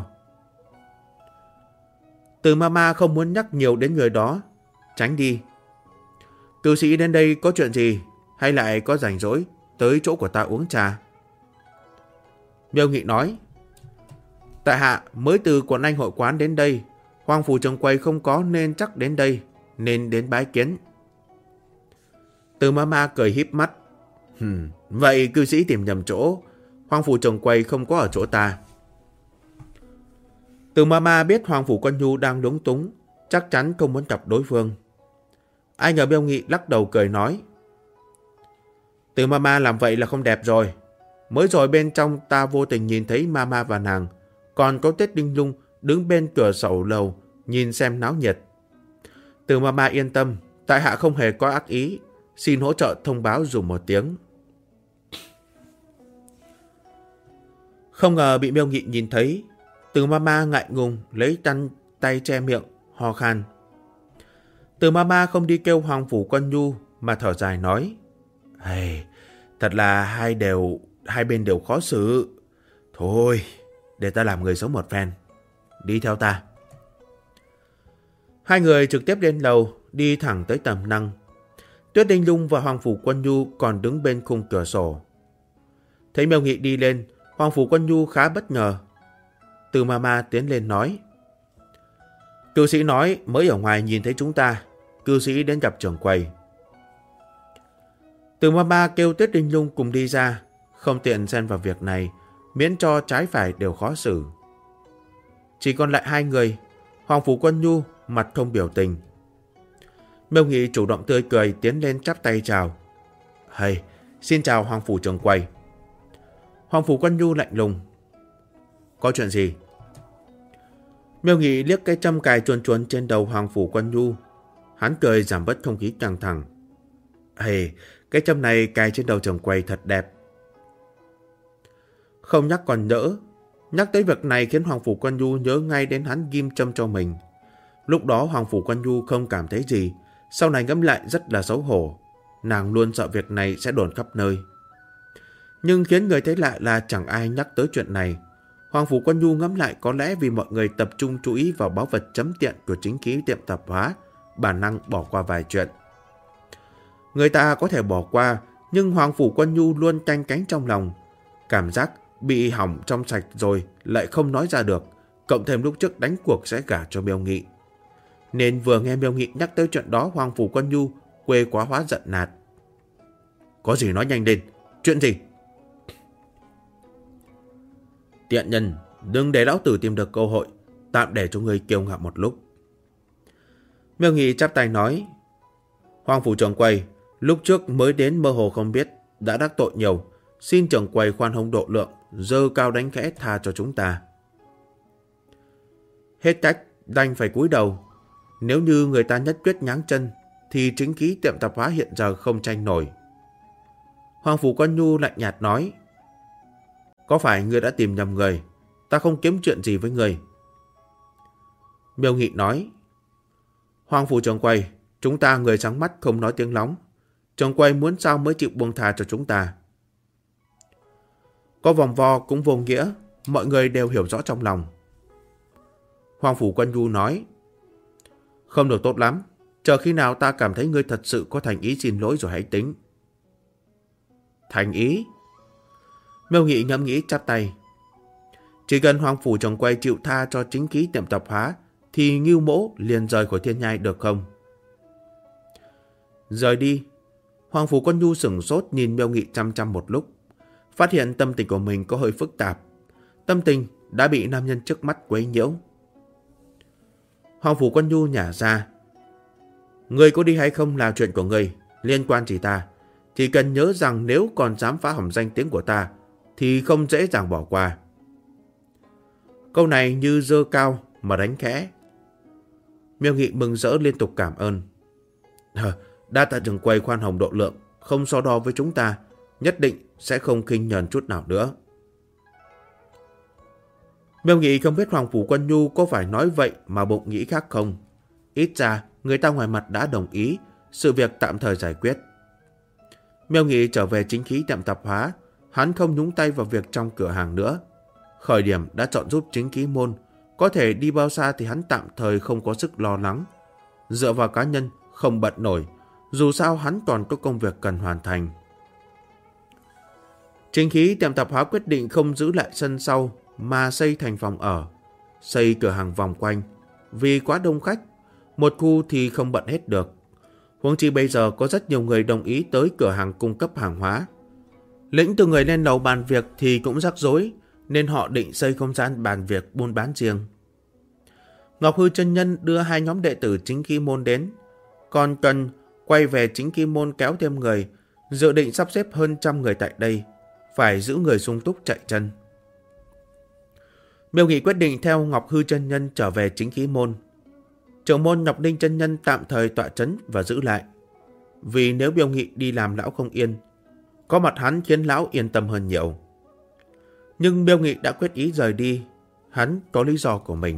Từ Mama không muốn nhắc nhiều đến người đó. Tránh đi. Cư sĩ đến đây có chuyện gì, hay lại có rảnh rỗi tới chỗ của ta uống trà? Miêu Nghị nói: Tại hạ mới từ Quận Anh hội quán đến đây, Hoàng Phủ Trường Quầy không có nên chắc đến đây, nên đến bái kiến. Từ Mama cười híp mắt: Vậy cư sĩ tìm nhầm chỗ, Hoàng Phủ Trường Quầy không có ở chỗ ta. Từ Mama biết Hoàng Phủ Quân Nhu đang lúng túng, chắc chắn không muốn gặp đối phương. Ai ngờ Miêu Nghị lắc đầu cười nói: Từ Mama làm vậy là không đẹp rồi. Mới rồi bên trong ta vô tình nhìn thấy Mama và nàng, còn có Tuyết Đinh Nhung đứng bên cửa sổ lầu nhìn xem náo nhiệt. Từ Mama yên tâm, tại hạ không hề có ác ý, xin hỗ trợ thông báo dùm một tiếng. Không ngờ bị Miêu Nghị nhìn thấy, Từ Mama ngại ngùng lấy tay che miệng, ho khan. Từ Mama không đi kêu Hoàng Phủ Quân Nhu mà thở dài nói: Thật là hai bên đều khó xử. Thôi, để ta làm người sống một phen. Đi theo ta. Hai người trực tiếp lên lầu, đi thẳng tới tầm năng. Tuyết Đinh Nhung và Hoàng Phủ Quân Nhu còn đứng bên khung cửa sổ. Thấy Miêu Nghị đi lên, Hoàng Phủ Quân Nhu khá bất ngờ. Từ Mama tiến lên nói: Cư sĩ nói mới ở ngoài nhìn thấy chúng ta, cư sĩ đến gặp trưởng quầy. Từ Mama kêu Tuyết Đinh Nhung cùng đi ra, không tiện xen vào việc này, miễn cho trái phải đều khó xử. Chỉ còn lại hai người, Hoàng Phủ Quân Nhu mặt không biểu tình. Miêu Nghị chủ động tươi cười tiến lên chắp tay chào: Xin chào Hoàng Phủ trưởng quầy. Hoàng Phủ Quân Nhu lạnh lùng: Có chuyện gì? Miêu Nghị liếc cái châm cài chuồn chuồn trên đầu Hoàng Phủ Quân Nhu. Hắn cười giảm bớt không khí căng thẳng: Cái châm này cài trên đầu trưởng quầy thật đẹp. Không nhắc còn nhỡ, nhắc tới việc này khiến Hoàng Phủ Quân Nhu nhớ ngay đến hắn ghim châm cho mình. Lúc đó Hoàng Phủ Quân Nhu không cảm thấy gì, sau này ngẫm lại rất là xấu hổ. Nàng luôn sợ việc này sẽ đồn khắp nơi. Nhưng khiến người thấy lạ là chẳng ai nhắc tới chuyện này. Hoàng Phủ Quân Nhu ngẫm lại có lẽ vì mọi người tập trung chú ý vào báu vật chấm tiện của chính khí tiệm tạp hóa, bản năng bỏ qua vài chuyện. Người ta có thể bỏ qua, nhưng Hoàng Phủ Quân Nhu luôn canh cánh trong lòng. Cảm giác bị hỏng trong sạch rồi lại không nói ra được, cộng thêm lúc trước đánh cuộc sẽ gả cho Miêu Nghị. Nên vừa nghe Miêu Nghị nhắc tới chuyện đó, Hoàng Phủ Quân Nhu quê quá hóa giận nạt: Có gì nói nhanh lên, chuyện gì? Tiện nhân, đừng để lão tử tìm được cơ hội, tạm để cho người kiêu ngạo một lúc. Miêu Nghị chắp tay nói: Hoàng Phủ trưởng quầy, lúc trước mới đến mơ hồ không biết, đã đắc tội nhiều, xin trưởng quầy khoan hồng độ lượng, dơ cao đánh khẽ tha cho chúng ta. Hết cách, đành phải cúi đầu. Nếu như người ta nhất quyết nháng chân, thì chính khí tiệm tạp hóa hiện giờ không tranh nổi. Hoàng Phủ Quân Nhu lạnh nhạt nói: Có phải ngươi đã tìm nhầm người? Ta không kiếm chuyện gì với người. Miêu Nghị nói: Hoàng Phủ trưởng quầy, chúng ta người sáng mắt không nói tiếng lóng. Trưởng quầy muốn sao mới chịu buông tha cho chúng ta? Có vòng vo cũng vô nghĩa, mọi người đều hiểu rõ trong lòng. Hoàng Phủ Quân Nhu nói: Không được tốt lắm, chờ khi nào ta cảm thấy ngươi thật sự có thành ý xin lỗi rồi hãy tính. Thành ý? Miêu Nghị ngẫm nghĩ chắp tay. Chỉ cần Hoàng phủ Trồng Quay chịu tha cho chính khí tiệm tạp hóa thì Ngưu Mỗ liền rời khỏi Thiên Nhai được không? Rời đi. Hoàng phủ Quân Nhu sửng sốt nhìn Miêu Nghị chăm chăm một lúc, phát hiện tâm tình của mình có hơi phức tạp. Tâm tình đã bị nam nhân trước mắt quấy nhiễu. Hoàng phủ Quân Nhu nhả ra. Người có đi hay không là chuyện của người, liên quan chỉ ta. Chỉ cần nhớ rằng nếu còn dám phá hỏng danh tiếng của ta thì không dễ dàng bỏ qua. Câu này như dơ cao mà đánh khẽ. Miêu Nghị mừng rỡ liên tục cảm ơn. Đa tạ Trừng Quay khoan hồng độ lượng, không so đo với chúng ta, nhất định sẽ không khinh nhờn chút nào nữa. Miêu Nghị không biết Hoàng phủ Quân Nhu có phải nói vậy mà bụng nghĩ khác không. Ít ra người ta ngoài mặt đã đồng ý, sự việc tạm thời giải quyết. Miêu Nghị trở về chính khí tiệm tạp hóa, hắn không nhúng tay vào việc trong cửa hàng nữa. Khởi điểm đã chọn giúp chính khí môn, có thể đi bao xa thì hắn tạm thời không có sức lo lắng. Dựa vào cá nhân không bận nổi, dù sao hắn còn có công việc cần hoàn thành. Chính khí tiệm tạp hóa quyết định không giữ lại sân sau mà xây thành phòng ở, xây cửa hàng vòng quanh. Vì quá đông khách, một khu thì không bận hết được. Huống chi bây giờ có rất nhiều người đồng ý tới cửa hàng cung cấp hàng hóa. Lĩnh từ người lên lầu bàn việc thì cũng rắc rối, nên họ định xây không gian bàn việc buôn bán riêng. Ngọc Hư chân nhân đưa 2 nhóm đệ tử chính khí môn đến, còn cần quay về chính khí môn kéo thêm người, dự định sắp xếp hơn 100 người tại đây, phải giữ người sung túc chạy chân. Miêu Nghị quyết định theo Ngọc Hư chân nhân trở về chính khí môn. Trưởng môn Ngọc Ninh chân nhân tạm thời tọa trấn và giữ lại, vì nếu Miêu Nghị đi làm lão không yên, có mặt hắn khiến lão yên tâm hơn nhiều. Nhưng Miêu Nghị đã quyết ý rời đi, hắn có lý do của mình.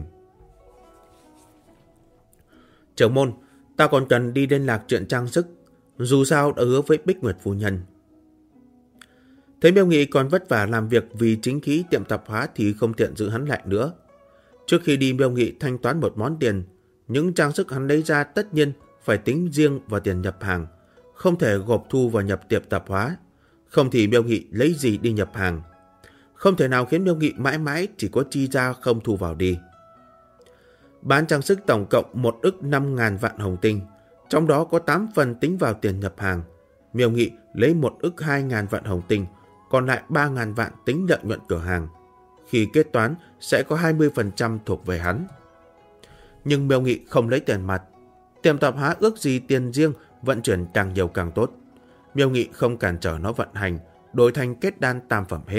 Trưởng môn, ta còn cần đi liên lạc chuyện trang sức, dù sao đã hứa với Bích Nguyệt phu nhân. Thấy Miêu Nghị còn vất vả làm việc vì chính khí tiệm tạp hóa thì không tiện giữ hắn lại nữa. Trước khi đi, Miêu Nghị thanh toán một món tiền. Những trang sức hắn lấy ra tất nhiên phải tính riêng vào tiền nhập hàng, không thể gộp thu vào nhập tiệm tạp hóa. Không thì Miêu Nghị lấy gì đi nhập hàng. Không thể nào khiến Miêu Nghị mãi mãi chỉ có chi ra không thu vào đi. Bán trang sức tổng cộng 1 ức 5.000 vạn hồng tinh, trong đó có 8 phần tính vào tiền nhập hàng. Miêu Nghị lấy 1 ức 2.000 vạn hồng tinh, còn lại 3.000 vạn tính lợi nhuận cửa hàng. Khi kết toán sẽ có 20% thuộc về hắn. Nhưng Miêu Nghị không lấy tiền mặt. Tiệm tạp hóa ước gì tiền riêng vận chuyển càng nhiều càng tốt. Miêu Nghị không cản trở nó vận hành, đổi thành kết đan tam phẩm hết.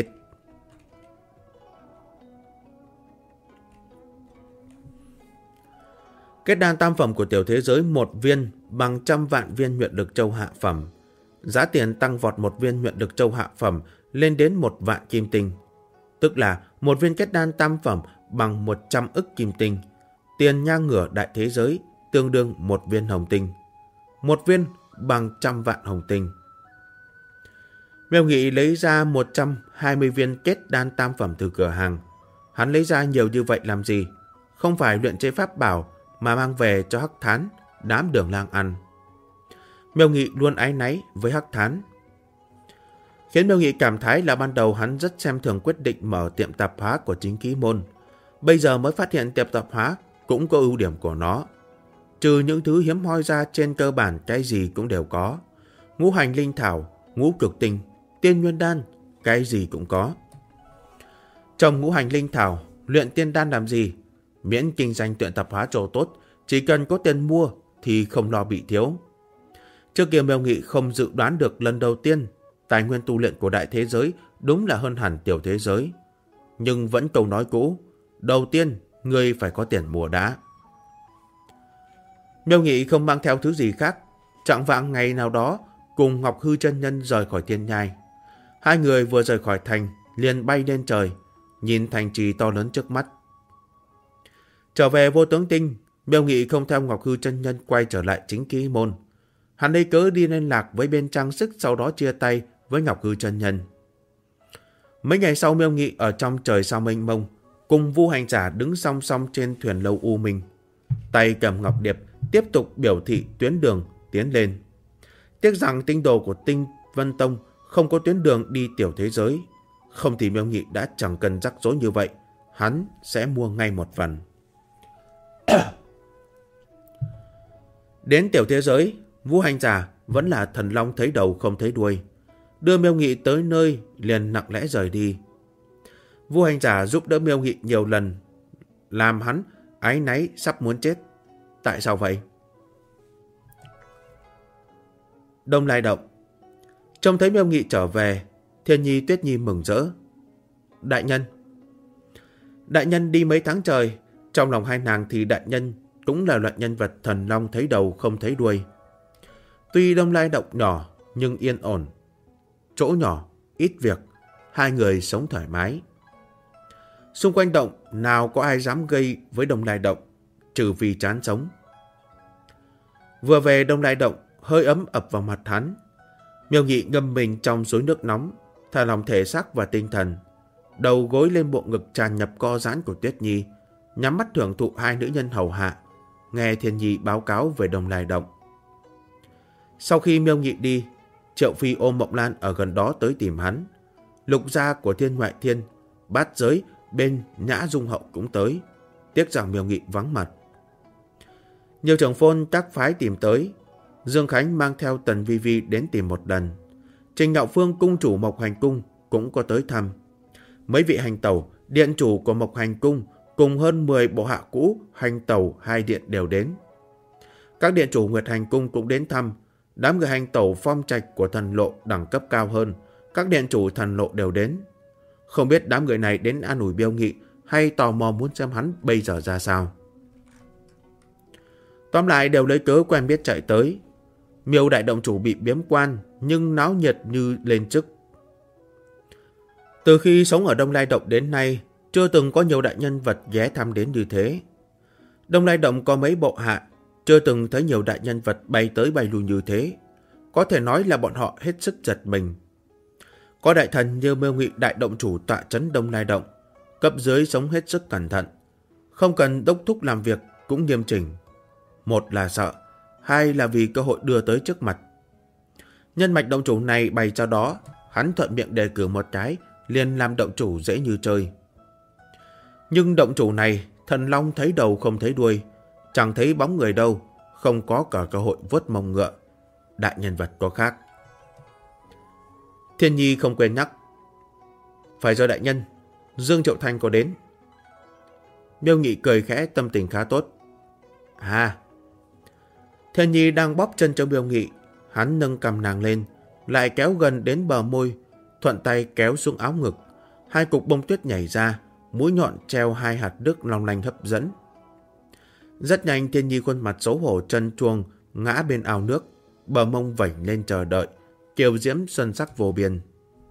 Kết đan tam phẩm của tiểu thế giới 1 viên bằng 100 vạn viên nhuận lực châu hạ phẩm. Giá tiền tăng vọt 1 viên nhuận lực châu hạ phẩm lên đến 1 vạn kim tinh. Tức là 1 viên kết đan tam phẩm bằng 100 ức kim tinh. Tiền nhang ngửa đại thế giới tương đương 1 viên hồng tinh. 1 viên bằng 100 vạn hồng tinh. Miêu Nghị lấy ra 120 viên kết đan tam phẩm từ cửa hàng. Hắn lấy ra nhiều như vậy làm gì? Không phải luyện chế pháp bảo mà mang về cho Hắc Thán, đám Đường Lang ăn. Miêu Nghị luôn áy náy với Hắc Thán. Khiến Miêu Nghị cảm thấy là ban đầu hắn rất xem thường quyết định mở tiệm tạp hóa của chính khí môn. Bây giờ mới phát hiện tiệm tạp hóa cũng có ưu điểm của nó. Trừ những thứ hiếm hoi ra, trên cơ bản cái gì cũng đều có. Ngũ hành linh thảo, ngũ cực tinh, tiên nguyên đan, cái gì cũng có. Trồng ngũ hành linh thảo, luyện tiên đan làm gì? Miễn kinh doanh tiệm tạp hóa chỗ tốt, chỉ cần có tiền mua thì không lo bị thiếu. Trước kia Miêu Nghị không dự đoán được lần đầu tiên tài nguyên tu luyện của đại thế giới đúng là hơn hẳn tiểu thế giới. Nhưng vẫn câu nói cũ, đầu tiên ngươi phải có tiền mua đã. Miêu Nghị không mang theo thứ gì khác. Chạng vạng ngày nào đó cùng Ngọc Hư chân nhân rời khỏi Thiên Nhai. 2 người vừa rời khỏi thành liền bay lên trời, nhìn thành trì to lớn trước mắt. Trở về Vô Tướng Tinh, Miêu Nghị không theo Ngọc Hư chân nhân quay trở lại chính khí môn. Hắn lấy cớ đi liên lạc với bên trang sức, sau đó chia tay với Ngọc Hư chân nhân. Mấy ngày sau, Miêu Nghị ở trong trời sao mênh mông cùng Vu Hành Giả đứng song song trên thuyền lâu U Minh, tay cầm ngọc điệp tiếp tục biểu thị tuyến đường tiến lên. Tiếc rằng tinh đồ của Tinh Vân Tông không có tuyến đường đi tiểu thế giới. Không thì Miêu Nghị đã chẳng cần rắc rối như vậy, hắn sẽ mua ngay một phần. Đến tiểu thế giới, Vũ Hành Giả vẫn là thần long thấy đầu không thấy đuôi. Đưa Miêu Nghị tới nơi liền lặng lẽ rời đi. Vũ Hành Giả giúp đỡ Miêu Nghị nhiều lần, làm hắn áy náy sắp muốn chết. Tại sao vậy? Đông Lai Động. Trông thấy Miêu Nghị trở về, Thiên Nhi Tuyết Nhi mừng rỡ. Đại nhân đi mấy tháng trời, trong lòng hai nàng thì đại nhân cũng là loại nhân vật thần long thấy đầu không thấy đuôi. Tuy Đông Lai Động nhỏ nhưng yên ổn, chỗ nhỏ, ít việc, hai người sống thoải mái. Xung quanh động nào có ai dám gây với Đông Lai Động, trừ vì chán sống. Vừa về Đông Lai Động, hơi ấm ập vào mặt hắn. Miêu Nghị ngâm mình trong suối nước nóng, thả lòng thể xác và tinh thần, đầu gối lên bộ ngực tràn ngập co giãn của Tuyết Nhi, nhắm mắt thưởng thụ hai nữ nhân hầu hạ, nghe Thiên Nhi báo cáo về Đông Lai Động. Sau khi Miêu Nghị đi, Triệu Phi ôm Mộng Lan ở gần đó tới tìm hắn. Lục gia của Thiên Ngoại Thiên, Bát Giới bên Nhã Dung Hậu cũng tới, tiếc rằng Miêu Nghị vắng mặt. Nhiều trưởng phôn các phái tìm tới. Dương Khánh mang theo Tần Vi Vi đến tìm một lần. Trình Ngạo Phương cung chủ Mộc Hành Cung cũng có tới thăm. Mấy vị hành tẩu, điện chủ của Mộc Hành Cung cùng hơn 10 bộ hạ cũ hành tẩu hai điện đều đến. Các điện chủ Nguyệt Hành Cung cũng đến thăm. Đám người hành tẩu phong trạch của thần lộ đẳng cấp cao hơn, các điện chủ thần lộ đều đến. Không biết đám người này đến an ủi Miêu Nghị hay tò mò muốn xem hắn bây giờ ra sao. Tóm lại đều lấy cớ quen biết chạy tới. Miêu đại động chủ bị biếm quan nhưng náo nhiệt như lên chức. Từ khi sống ở Đông Lai Động đến nay, chưa từng có nhiều đại nhân vật ghé thăm đến như thế. Đông Lai Động có mấy bộ hạ, chưa từng thấy nhiều đại nhân vật bay tới bay lui như thế. Có thể nói là bọn họ hết sức giật mình. Có đại thần như Miêu Nghị đại động chủ tọa trấn Đông Lai Động, cấp dưới sống hết sức cẩn thận, không cần đốc thúc làm việc cũng nghiêm chỉnh. Một là sợ, hai là vì cơ hội đưa tới trước mặt. Nhân mạch động chủ này bày cho đó, hắn thuận miệng đề cử một cái, liền làm động chủ dễ như chơi. Nhưng động chủ này, thần long thấy đầu không thấy đuôi, chẳng thấy bóng người đâu, không có cả cơ hội vuốt mông ngựa. Đại nhân vật có khác. Thiên Nhi không quên nhắc. Phải rồi đại nhân, Dương Triệu Thanh có đến. Miêu Nghị cười khẽ, tâm tình khá tốt. À. Thiên Nhi đang bóp chân cho Miêu Nghị, hắn nâng cầm nàng lên, lại kéo gần đến bờ môi, thuận tay kéo xuống áo ngực. Hai cục bông tuyết nhảy ra, mũi nhọn treo hai hạt nước long lanh hấp dẫn. Rất nhanh Thiên Nhi khuôn mặt xấu hổ chân chuông ngã bên ao nước, bờ mông vảnh lên chờ đợi, kiều diễm xuân sắc vô biên.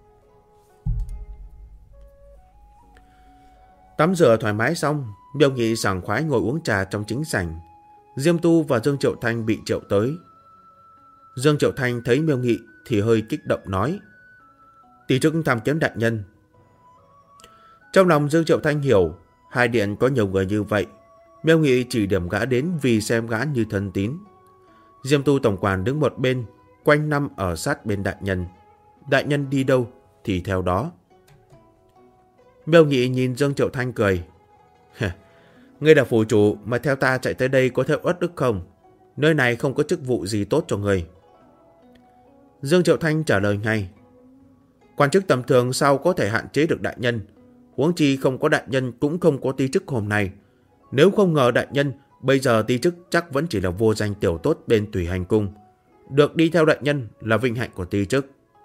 Tắm rửa thoải mái xong, Miêu Nghị sảng khoái ngồi uống trà trong chính sảnh. Diêm Tu và Dương Triệu Thanh bị triệu tới. Dương Triệu Thanh thấy Miêu Nghị thì hơi kích động nói: Tỷ chức tham kiến đại nhân. Trong lòng Dương Triệu Thanh hiểu, hai điện có nhiều người như vậy, Miêu Nghị chỉ điểm gã đến vì xem gã như thân tín. Diêm Tu tổng quản đứng một bên, quanh năm ở sát bên đại nhân. Đại nhân đi đâu thì theo đó. Miêu Nghị nhìn Dương Triệu Thanh cười. Ngươi là phủ chủ mà theo ta chạy tới đây có theo uất ức không? Nơi này không có chức vụ gì tốt cho ngươi. Dương Triệu Thanh trả lời ngay. Quan chức tầm thường sao có thể hạn chế được đại nhân? Huống chi không có đại nhân cũng không có ti chức hôm nay. Nếu không ngờ đại nhân, bây giờ ti chức chắc vẫn chỉ là vô danh tiểu tốt bên Tùy Hành Cung. Được đi theo đại nhân là vinh hạnh của ti chức.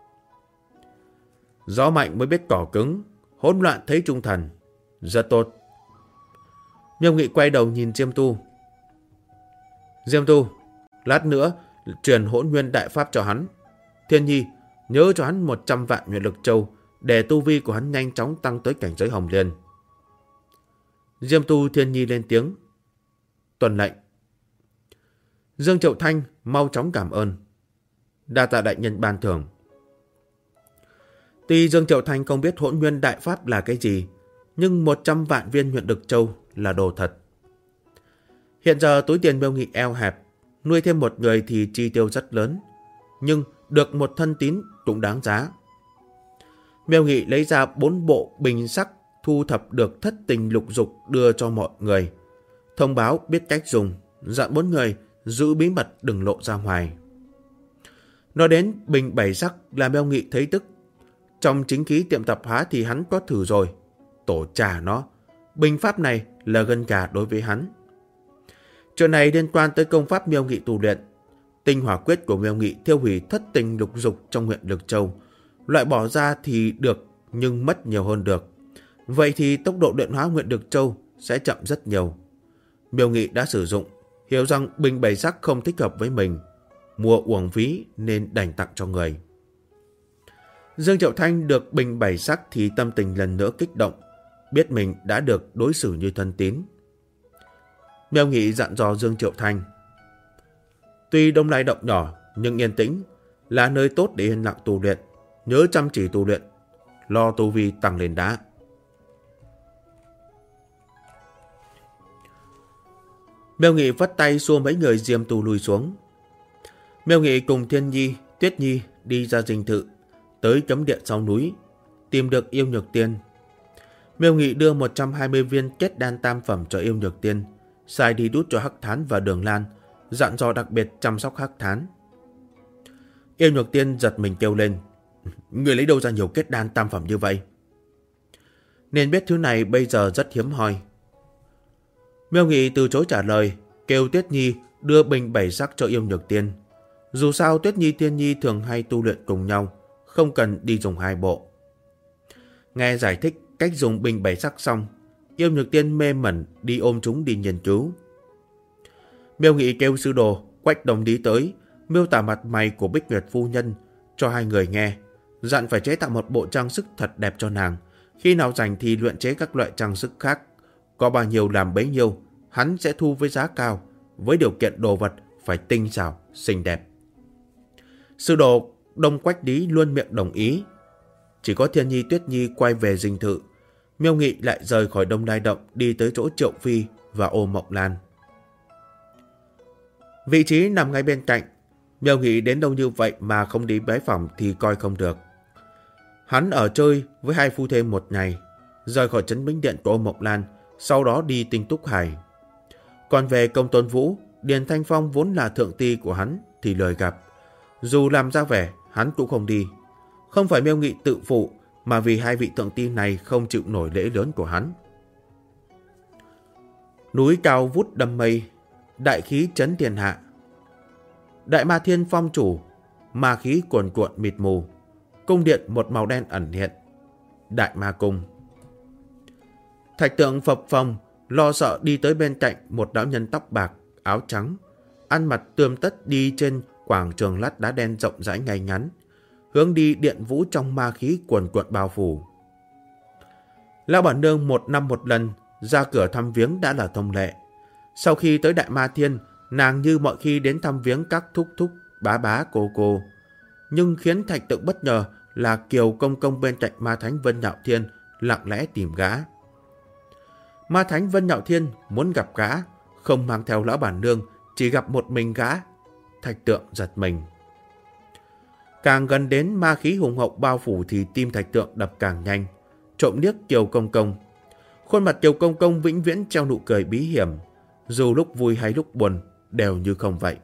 Gió mạnh mới biết cỏ cứng, hỗn loạn thấy trung thần. Rất tốt. Miêu Nghị quay đầu nhìn Diêm Tu. Diêm Tu, lát nữa truyền Hỗn Nguyên đại pháp cho hắn. Thiên Nhi, nhớ cho hắn 100 vạn nguyện lực châu, để tu vi của hắn nhanh chóng tăng tới cảnh giới Hồng Liên. Diêm Tu Thiên Nhi lên tiếng. Tuần lệnh. Dương Triệu Thanh mau chóng cảm ơn. Đa tạ đại nhân ban thưởng. Tuy Dương Triệu Thanh không biết Hỗn Nguyên đại pháp là cái gì, nhưng 100 vạn viên nguyện lực châu là đồ thật. Hiện giờ túi tiền Miêu Nghị eo hẹp, nuôi thêm một người thì chi tiêu rất lớn, nhưng được một thân tín cũng đáng giá. Miêu Nghị lấy ra 4 bộ bình sắc thu thập được thất tình lục dục đưa cho mọi người. Thông báo biết cách dùng, dặn 4 người giữ bí mật đừng lộ ra ngoài. Nói đến bình 7 sắc là Miêu Nghị thấy tức. Trong chính khí tiệm tạp hóa thì hắn có thử rồi. Tổ trà nó, bình pháp này là gân gà đối với hắn. Chuyện này liên quan tới công pháp Miêu Nghị tu luyện. Tinh hỏa quyết của Miêu Nghị thiêu hủy thất tình lục dục trong huyện Lược Châu. Loại bỏ ra thì được, nhưng mất nhiều hơn được. Vậy thì tốc độ luyện hóa huyện Lược Châu sẽ chậm rất nhiều. Miêu Nghị đã sử dụng, hiểu rằng bình 7 sắc không thích hợp với mình. Mua uổng phí nên đành tặng cho người. Dương Triệu Thanh được bình 7 sắc thì tâm tình lần nữa kích động, biết mình đã được đối xử như thân tín. Miêu Nghị dặn dò Dương Triệu Thanh. Tuy Đông Lai động nhỏ nhưng yên tĩnh, là nơi tốt để yên lặng tu luyện. Nhớ chăm chỉ tu luyện, lo tu vi tăng lên đã. Miêu Nghị vất tay xua mấy người diêm tu lùi xuống. Miêu Nghị cùng Thiên Nhi, Tuyết Nhi đi ra dinh thự, tới cấm điện sau núi, tìm được Yêu Nhược Tiên. Miêu Nghị đưa 120 viên kết đan tam phẩm cho Yêu Nhược Tiên, sai đi đút cho Hắc Thán và Đường Lan, dặn dò đặc biệt chăm sóc Hắc Thán. Yêu Nhược Tiên giật mình kêu lên, người lấy đâu ra nhiều kết đan tam phẩm như vậy? Nên biết thứ này bây giờ rất hiếm hoi. Miêu Nghị từ chối trả lời, kêu Tuyết Nhi đưa bình 7 sắc cho Yêu Nhược Tiên. Dù sao Tuyết Nhi Thiên Nhi thường hay tu luyện cùng nhau, không cần đi dùng 2 bộ. Nghe giải thích cách dùng bình 7 sắc xong, Yêu Nhược Tiên mê mẩn đi ôm chúng đi nghiên cứu. Miêu Nghị kêu sư đồ Quách Đồng Lý tới, miêu tả mặt mày của Bích Nguyệt phu nhân cho 2 người nghe, dặn phải chế tạo một bộ trang sức thật đẹp cho nàng. Khi nào rảnh thì luyện chế các loại trang sức khác, có bao nhiêu làm bấy nhiêu, hắn sẽ thu với giá cao, với điều kiện đồ vật phải tinh xảo, xinh đẹp. Sư đồ Đông Quách Lý luôn miệng đồng ý. Chỉ có Thiên Nhi Tuyết Nhi quay về dinh thự, Miêu Nghị lại rời khỏi Đông Lai Động đi tới chỗ Triệu Phi và Ô Mộng Lan. Vị trí nằm ngay bên cạnh, Miêu Nghị đến đâu như vậy mà không đi bái phòng thì coi không được. Hắn ở chơi với 2 phu thê một ngày, rời khỏi trấn Bính Điện của Ô Mộng Lan, sau đó đi Tinh Túc Hải. Còn về Công Tôn Vũ, Điền Thanh Phong vốn là thượng ti của hắn thì lời gặp. Dù làm ra vẻ, hắn cũng không đi. Không phải Miêu Nghị tự phụ, mà vì 2 vị thượng ti này không chịu nổi lễ lớn của hắn. Núi cao vút đầm mây, đại khí trấn thiên hạ. Đại Ma Thiên phong chủ, ma khí cuồn cuộn mịt mù. Cung điện một màu đen ẩn hiện. Đại Ma Cung. Thạch Tượng phập phồng, lo sợ đi tới bên cạnh một lão nhân tóc bạc, áo trắng, ăn mặc tươm tất đi trên quảng trường lát đá đen rộng rãi ngay ngắn, hướng đi điện vũ trong ma khí cuồn cuộn bao phủ. Lão bản nương 1 năm 1 lần ra cửa thăm viếng đã là thông lệ. Sau khi tới Đại Ma Thiên, nàng như mọi khi đến thăm viếng các thúc thúc, bá bá, cô. Nhưng khiến Thạch Tượng bất ngờ là Kiều Công Công bên cạnh Ma Thánh Vân Nhạo Thiên lặng lẽ tìm gã. Ma Thánh Vân Nhạo Thiên muốn gặp gã, không mang theo lão bản nương, chỉ gặp một mình gã. Thạch Tượng giật mình. Càng gần đến ma khí hùng hậu bao phủ thì tim Thạch Tượng đập càng nhanh, trộm liếc Kiều Công Công. Khuôn mặt Kiều Công Công vĩnh viễn treo nụ cười bí hiểm, dù lúc vui hay lúc buồn đều như không vậy.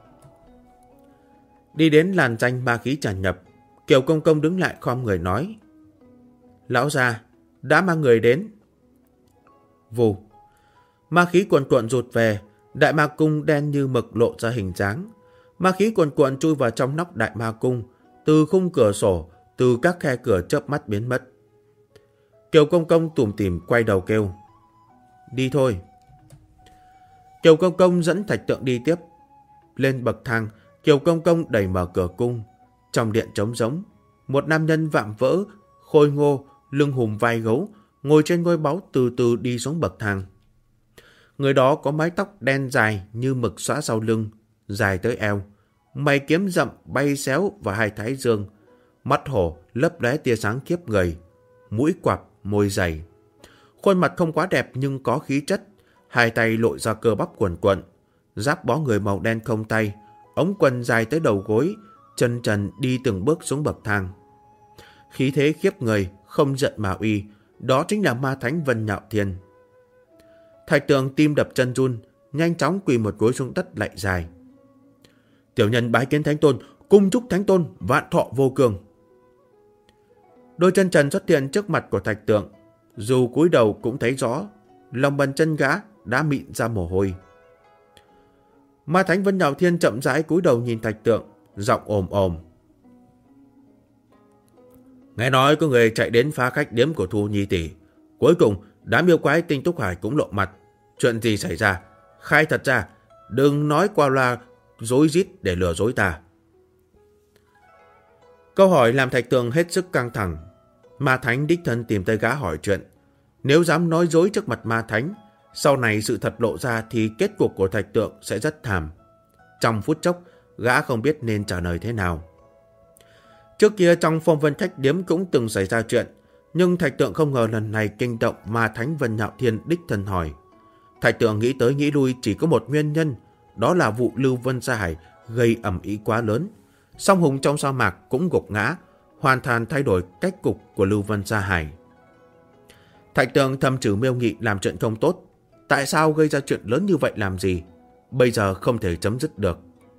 Đi đến làn danh ma khí tràn ngập, Kiều Công Công đứng lại khom người nói: Lão gia, đã mang người đến. Vù. Ma khí cuồn cuộn rụt về, Đại Ma Cung đen như mực lộ ra hình dáng. Ma khí cuồn cuộn chui vào trong nóc Đại Ma Cung, từ khung cửa sổ, từ các khe cửa chớp mắt biến mất. Kiều Công Công tủm tỉm quay đầu kêu: Đi thôi. Kiều Công Công dẫn Thạch Tượng đi tiếp. Lên bậc thang, Kiều Công Công đẩy mở cửa cung. Trong điện trống rỗng, một nam nhân vạm vỡ, khôi ngô, lưng hùm vai gấu, ngồi trên ngôi báu từ từ đi xuống bậc thang. Người đó có mái tóc đen dài như mực xõa sau lưng, dài tới eo, mày kiếm rậm bay xéo vào 2 thái dương, mắt hổ lấp lóe tia sáng khiếp người, mũi quặp, môi dày. Khuôn mặt không quá đẹp nhưng có khí chất, 2 tay lộ ra cơ bắp cuồn cuộn, giáp bó người màu đen không tay, ống quần dài tới đầu gối, chân trần đi từng bước xuống bậc thang. khí thế khiếp người, không giận mà uy, đó chính là ma thánh Vân Nhạo Thiên. Thạch Tượng tim đập chân run, nhanh chóng quỳ một gối xuống đất lạy dài. Tiểu nhân bái kiến Thánh Tôn, cung chúc Thánh Tôn vạn thọ vô cường. Đôi chân trần xuất hiện trước mặt của Thạch Tượng, dù cúi đầu cũng thấy rõ, lòng bàn chân gã đã mịn ra mồ hôi. Ma thánh Vân Nhạo Thiên chậm rãi cúi đầu nhìn Thạch Tượng, giọng ồm ồm. Nghe nói có người chạy đến phá khách điếm của Thu Nhi tỷ, cuối cùng đám yêu quái Tinh Túc Hải cũng lộ mặt. Chuyện gì xảy ra? Khai thật ra, đừng nói qua loa dối rít để lừa dối ta. Câu hỏi làm Thạch Tượng hết sức căng thẳng. Ma thánh đích thân tìm tới gã hỏi chuyện. Nếu dám nói dối trước mặt ma thánh, sau này sự thật lộ ra thì kết cục của Thạch Tượng sẽ rất thảm. Trong phút chốc, gã không biết nên trả lời thế nào. Trước kia trong Phong Vân Khách điếm cũng từng xảy ra chuyện, nhưng Thạch Tượng không ngờ lần này kinh động ma thánh Vân Nhạo Thiên đích thân hỏi. Thạch Tượng nghĩ tới nghĩ lui chỉ có một nguyên nhân, đó là vụ Lưu Vân Sa Hải gây ầm ĩ quá lớn. Song hùng trong sa mạc cũng gục ngã, hoàn toàn thay đổi cách cục của Lưu Vân Sa Hải. Thạch Tượng thầm trừ mưu nghị làm chuyện không tốt. Tại sao gây ra chuyện lớn như vậy làm gì? Bây giờ không thể chấm dứt được.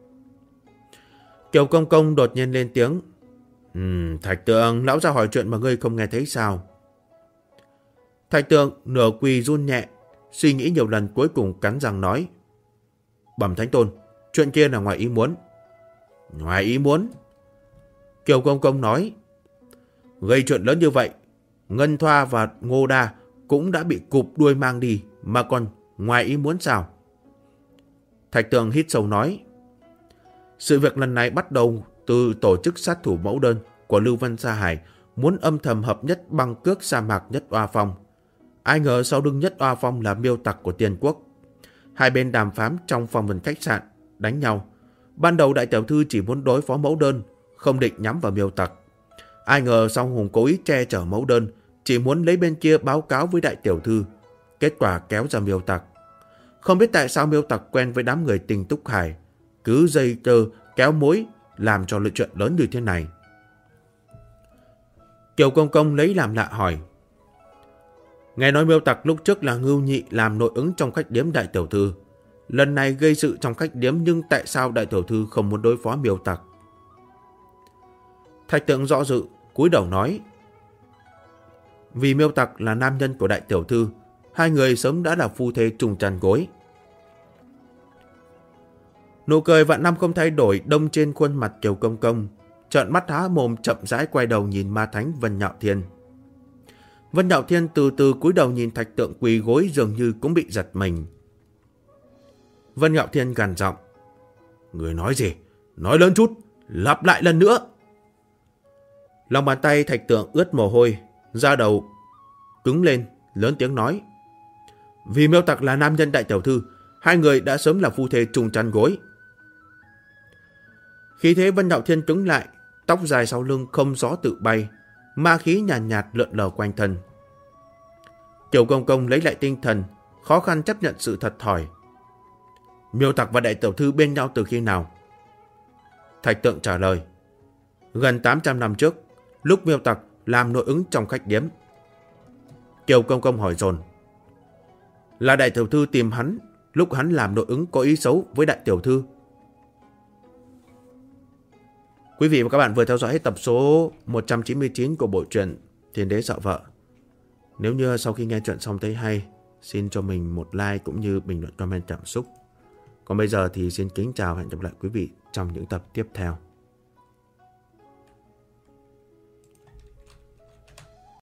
Kiều Công Công đột nhiên lên tiếng. Thạch Tượng, lão ra hỏi chuyện mà ngươi không nghe thấy sao? Thạch Tượng nửa quỳ run nhẹ, suy nghĩ nhiều lần cuối cùng cắn răng nói. Bẩm Thánh Tôn, chuyện kia là ngoài ý muốn. Ngoài ý muốn? Kiều Công Công nói. Gây chuyện lớn như vậy, Ngân Thoa và Ngô Đa cũng đã bị cụp đuôi mang đi, mà còn ngoài ý muốn sao? Thạch Tượng hít sâu nói. Sự việc lần này bắt đầu từ tổ chức sát thủ mẫu đơn của Lưu Vân Sa Hải muốn âm thầm hợp nhất băng cước sa mạc Nhất Oa Phong. Ai ngờ sau lưng Nhất Oa Phong là miêu tặc của Tiên Quốc. Hai bên đàm phán trong phòng vườn khách sạn, đánh nhau. Ban đầu đại tiểu thư chỉ muốn đối phó mẫu đơn, không định nhắm vào miêu tặc. Ai ngờ song hùng cố ý che chở mẫu đơn, chỉ muốn lấy bên kia báo cáo với đại tiểu thư. Kết quả kéo ra miêu tặc. Không biết tại sao miêu tặc quen với đám người Tinh Túc Hải, cứ dây tơ kéo mối làm cho chuyện lớn như thế này. Kiều Công Công lấy làm lạ hỏi. Nghe nói miêu tặc lúc trước là Ngưu Nhị làm nội ứng trong khách điếm đại tiểu thư. Lần này gây sự trong khách điếm, nhưng tại sao đại tiểu thư không muốn đối phó miêu tặc? Thạch Tượng rõ dự, cúi đầu nói. Vì miêu tặc là nam nhân của đại tiểu thư, hai người sớm đã là phu thê trùng tràn gối. Nụ cười vạn năm không thay đổi đông trên khuôn mặt Kiều Công Công, trợn mắt há mồm chậm rãi quay đầu nhìn ma thánh Vân Nhạo Thiên. Vân Nhạo Thiên từ từ cúi đầu nhìn Thạch Tượng quỳ gối, dường như cũng bị giật mình. Vân Nhạo Thiên gằn giọng. Người nói gì? Nói lớn chút, lặp lại lần nữa. Lòng bàn tay Thạch Tượng ướt mồ hôi, da đầu cứng lên, lớn tiếng nói. Vì miêu tặc là nam nhân đại tiểu thư, hai người đã sớm là phu thê trùng chăn gối. Khí thế Vân Nhạo Thiên cứng lại, tóc dài sau lưng không gió tự bay, ma khí nhàn nhạt lượn lờ quanh thân. Kiều Công Công lấy lại tinh thần, khó khăn chấp nhận sự thật hỏi. Miêu tặc và đại tiểu thư bên nhau từ khi nào? Thạch Tượng trả lời. Gần 800 năm trước, lúc miêu tặc làm nội ứng trong khách điếm. Kiều Công Công hỏi dồn. Là đại tiểu thư tìm hắn lúc hắn làm nội ứng có ý xấu với đại tiểu thư? Quý vị và các bạn vừa theo dõi tập số 199 của bộ truyện Thiên Đế Sợ Vợ. Nếu như sau khi nghe chuyện xong thấy hay, xin cho mình một like cũng như bình luận comment cảm xúc. Còn bây giờ thì xin kính chào và hẹn gặp lại quý vị trong những tập tiếp theo.